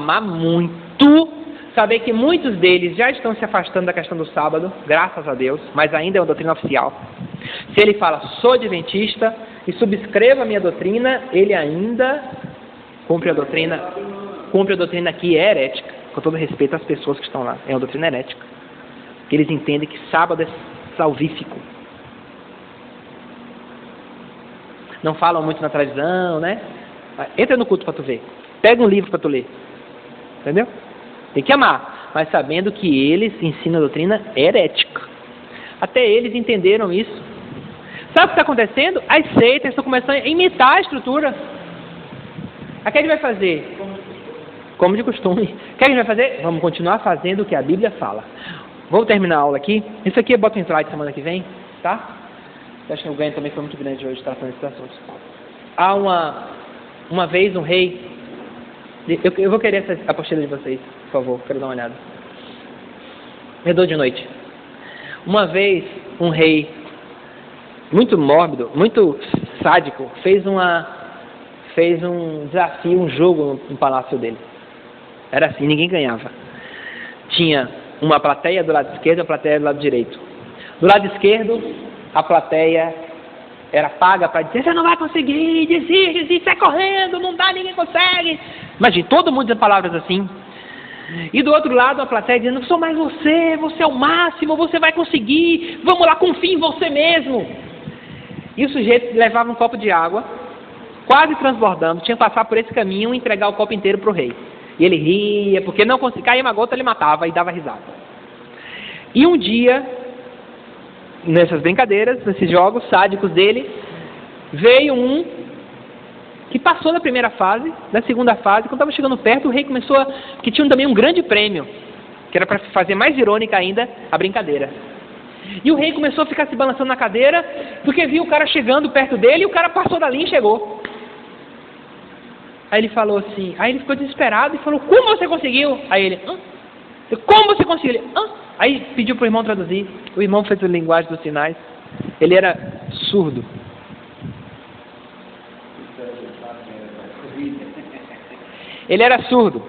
saber que muitos deles já estão se afastando da questão do sábado, graças a Deus, mas ainda é uma doutrina oficial. Se ele fala, sou adventista e subscreva a minha doutrina, ele ainda cumpre a doutrina que é herética, com todo respeito às pessoas que estão lá. É uma doutrina herética. Eles entendem que sábado é salvífico. Não falam muito na tradição, né? Entra no culto para tu ver. Pega um livro para tu ler. Entendeu? Tem que amar, mas sabendo que eles ensinam a doutrina herética. Até eles entenderam isso. Sabe o que está acontecendo? As seitas estão começando a imitar a estrutura. O que a gente vai fazer? Como de costume. O que a gente vai fazer? Vamos continuar fazendo o que a Bíblia fala. Vou terminar a aula aqui. Isso aqui eu boto em slide semana que vem, tá? Eu acho que o ganho também foi muito grande hoje tratando esses assuntos. Há uma vez um rei. Eu vou querer essa apostila de vocês, por favor, quero dar uma olhada. Redor de noite. Uma vez um rei muito mórbido, muito sádico, fez um desafio, um jogo no palácio dele. Era assim, ninguém ganhava. Tinha uma plateia do lado esquerdo e uma plateia do lado direito. Do lado esquerdo, a plateia era paga para dizer, você não vai conseguir, desiste, sai correndo, não dá, ninguém consegue. Imagina, todo mundo dizendo palavras assim. E do outro lado, a plateia dizendo, sou mais você é o máximo, você vai conseguir, vamos lá, confia em você mesmo. E o sujeito levava um copo de água, quase transbordando, tinha que passar por esse caminho e entregar o copo inteiro para o rei. E ele ria, porque não conseguia, caía uma gota, ele matava e dava risada. E um dia, nessas brincadeiras, nesses jogos sádicos dele, veio um que passou da primeira fase, da segunda fase, quando estava chegando perto, o rei começou que tinha também um grande prêmio, que era para fazer mais irônica ainda a brincadeira. E o rei começou a ficar se balançando na cadeira, porque viu o cara chegando perto dele, e o cara passou da linha e chegou. Aí ele falou assim, aí ele ficou desesperado e falou, como você conseguiu? Aí ele Como você concilia? Aí pediu para o irmão traduzir. O irmão fez a linguagem dos sinais. Ele era surdo. Ele era surdo.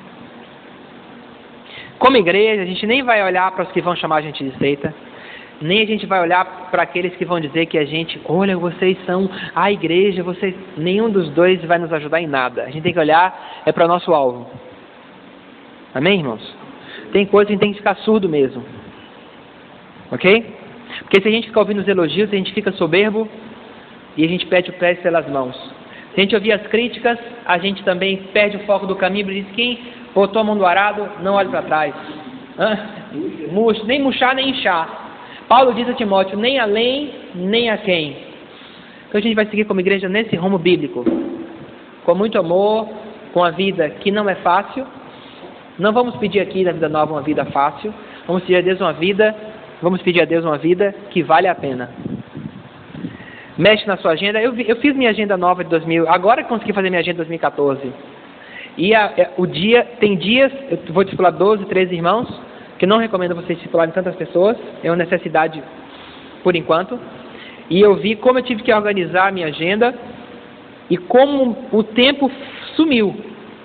Como igreja, a gente nem vai olhar para os que vão chamar a gente de seita, nem a gente vai olhar para aqueles que vão dizer que a gente, olha, vocês são a igreja, vocês, nenhum dos dois vai nos ajudar em nada. A gente tem que olhar para o nosso alvo. Amém, irmãos? Tem coisa que a gente tem que ficar surdo mesmo. Ok? Porque se a gente ficar ouvindo os elogios, a gente fica soberbo e a gente perde o pé pelas mãos. Se a gente ouvir as críticas, a gente também perde o foco do caminho e diz: quem botou a mão do arado, não olhe para trás. Nem murchar, nem inchar. Paulo diz a Timóteo: nem além, nem a quem. Então a gente vai seguir como igreja nesse rumo bíblico, com muito amor, com a vida que não é fácil. Não vamos pedir aqui na vida nova uma vida fácil. Vamos pedir a Deus uma vida que vale a pena. Mexe na sua agenda. Eu fiz minha agenda nova de 2000. Agora que consegui fazer minha agenda de 2014. E tem dias, eu vou discipular 12, 13 irmãos, que não recomendo vocês discipularem tantas pessoas. É uma necessidade por enquanto. E eu vi como eu tive que organizar a minha agenda e como o tempo sumiu.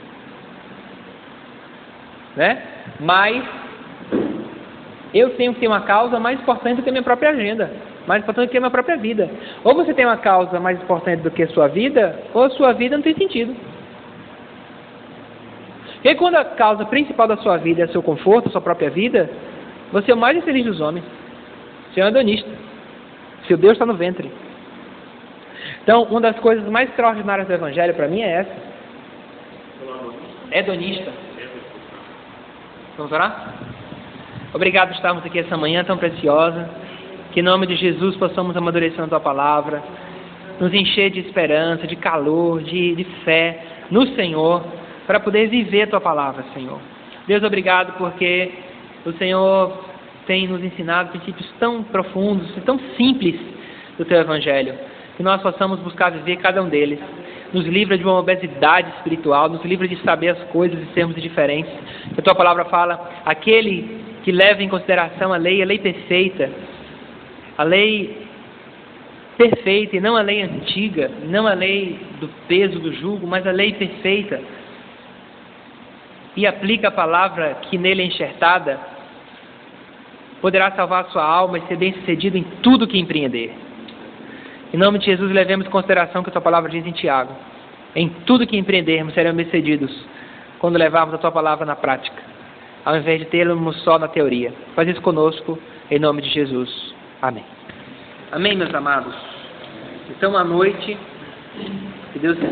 Né? Mas eu tenho que ter uma causa mais importante do que a minha própria agenda, mais importante do que a minha própria vida. Ou você tem uma causa mais importante do que a sua vida, ou a sua vida não tem sentido. E aí, quando a causa principal da sua vida é seu conforto, a sua própria vida, você é o mais infeliz dos homens. Você é um hedonista. Seu Deus está no ventre. Então, uma das coisas mais extraordinárias do Evangelho para mim é essa. Hedonista. Vamos orar? Obrigado por estarmos aqui essa manhã tão preciosa. Que em nome de Jesus possamos amadurecer a Tua Palavra, nos encher de esperança, de calor, de fé no Senhor, para poder viver a Tua Palavra, Senhor. Deus, obrigado porque o Senhor tem nos ensinado princípios tão profundos e tão simples do Teu Evangelho, que nós possamos buscar viver cada um deles. Nos livra de uma obesidade espiritual, nos livra de saber as coisas e sermos diferentes. A Tua Palavra fala, aquele que leva em consideração a lei perfeita, a lei perfeita e não a lei antiga, não a lei do peso do jugo, mas a lei perfeita, e aplica a palavra que nele é enxertada, poderá salvar a sua alma e ser bem-sucedido em tudo que empreender. Em nome de Jesus, levemos em consideração o que a Tua Palavra diz em Tiago. Em tudo que empreendermos, seremos bem-sucedidos quando levarmos a Tua Palavra na prática, ao invés de termos só na teoria. Faz isso conosco, em nome de Jesus. Amém. Amém, meus amados. Então, à noite, que Deus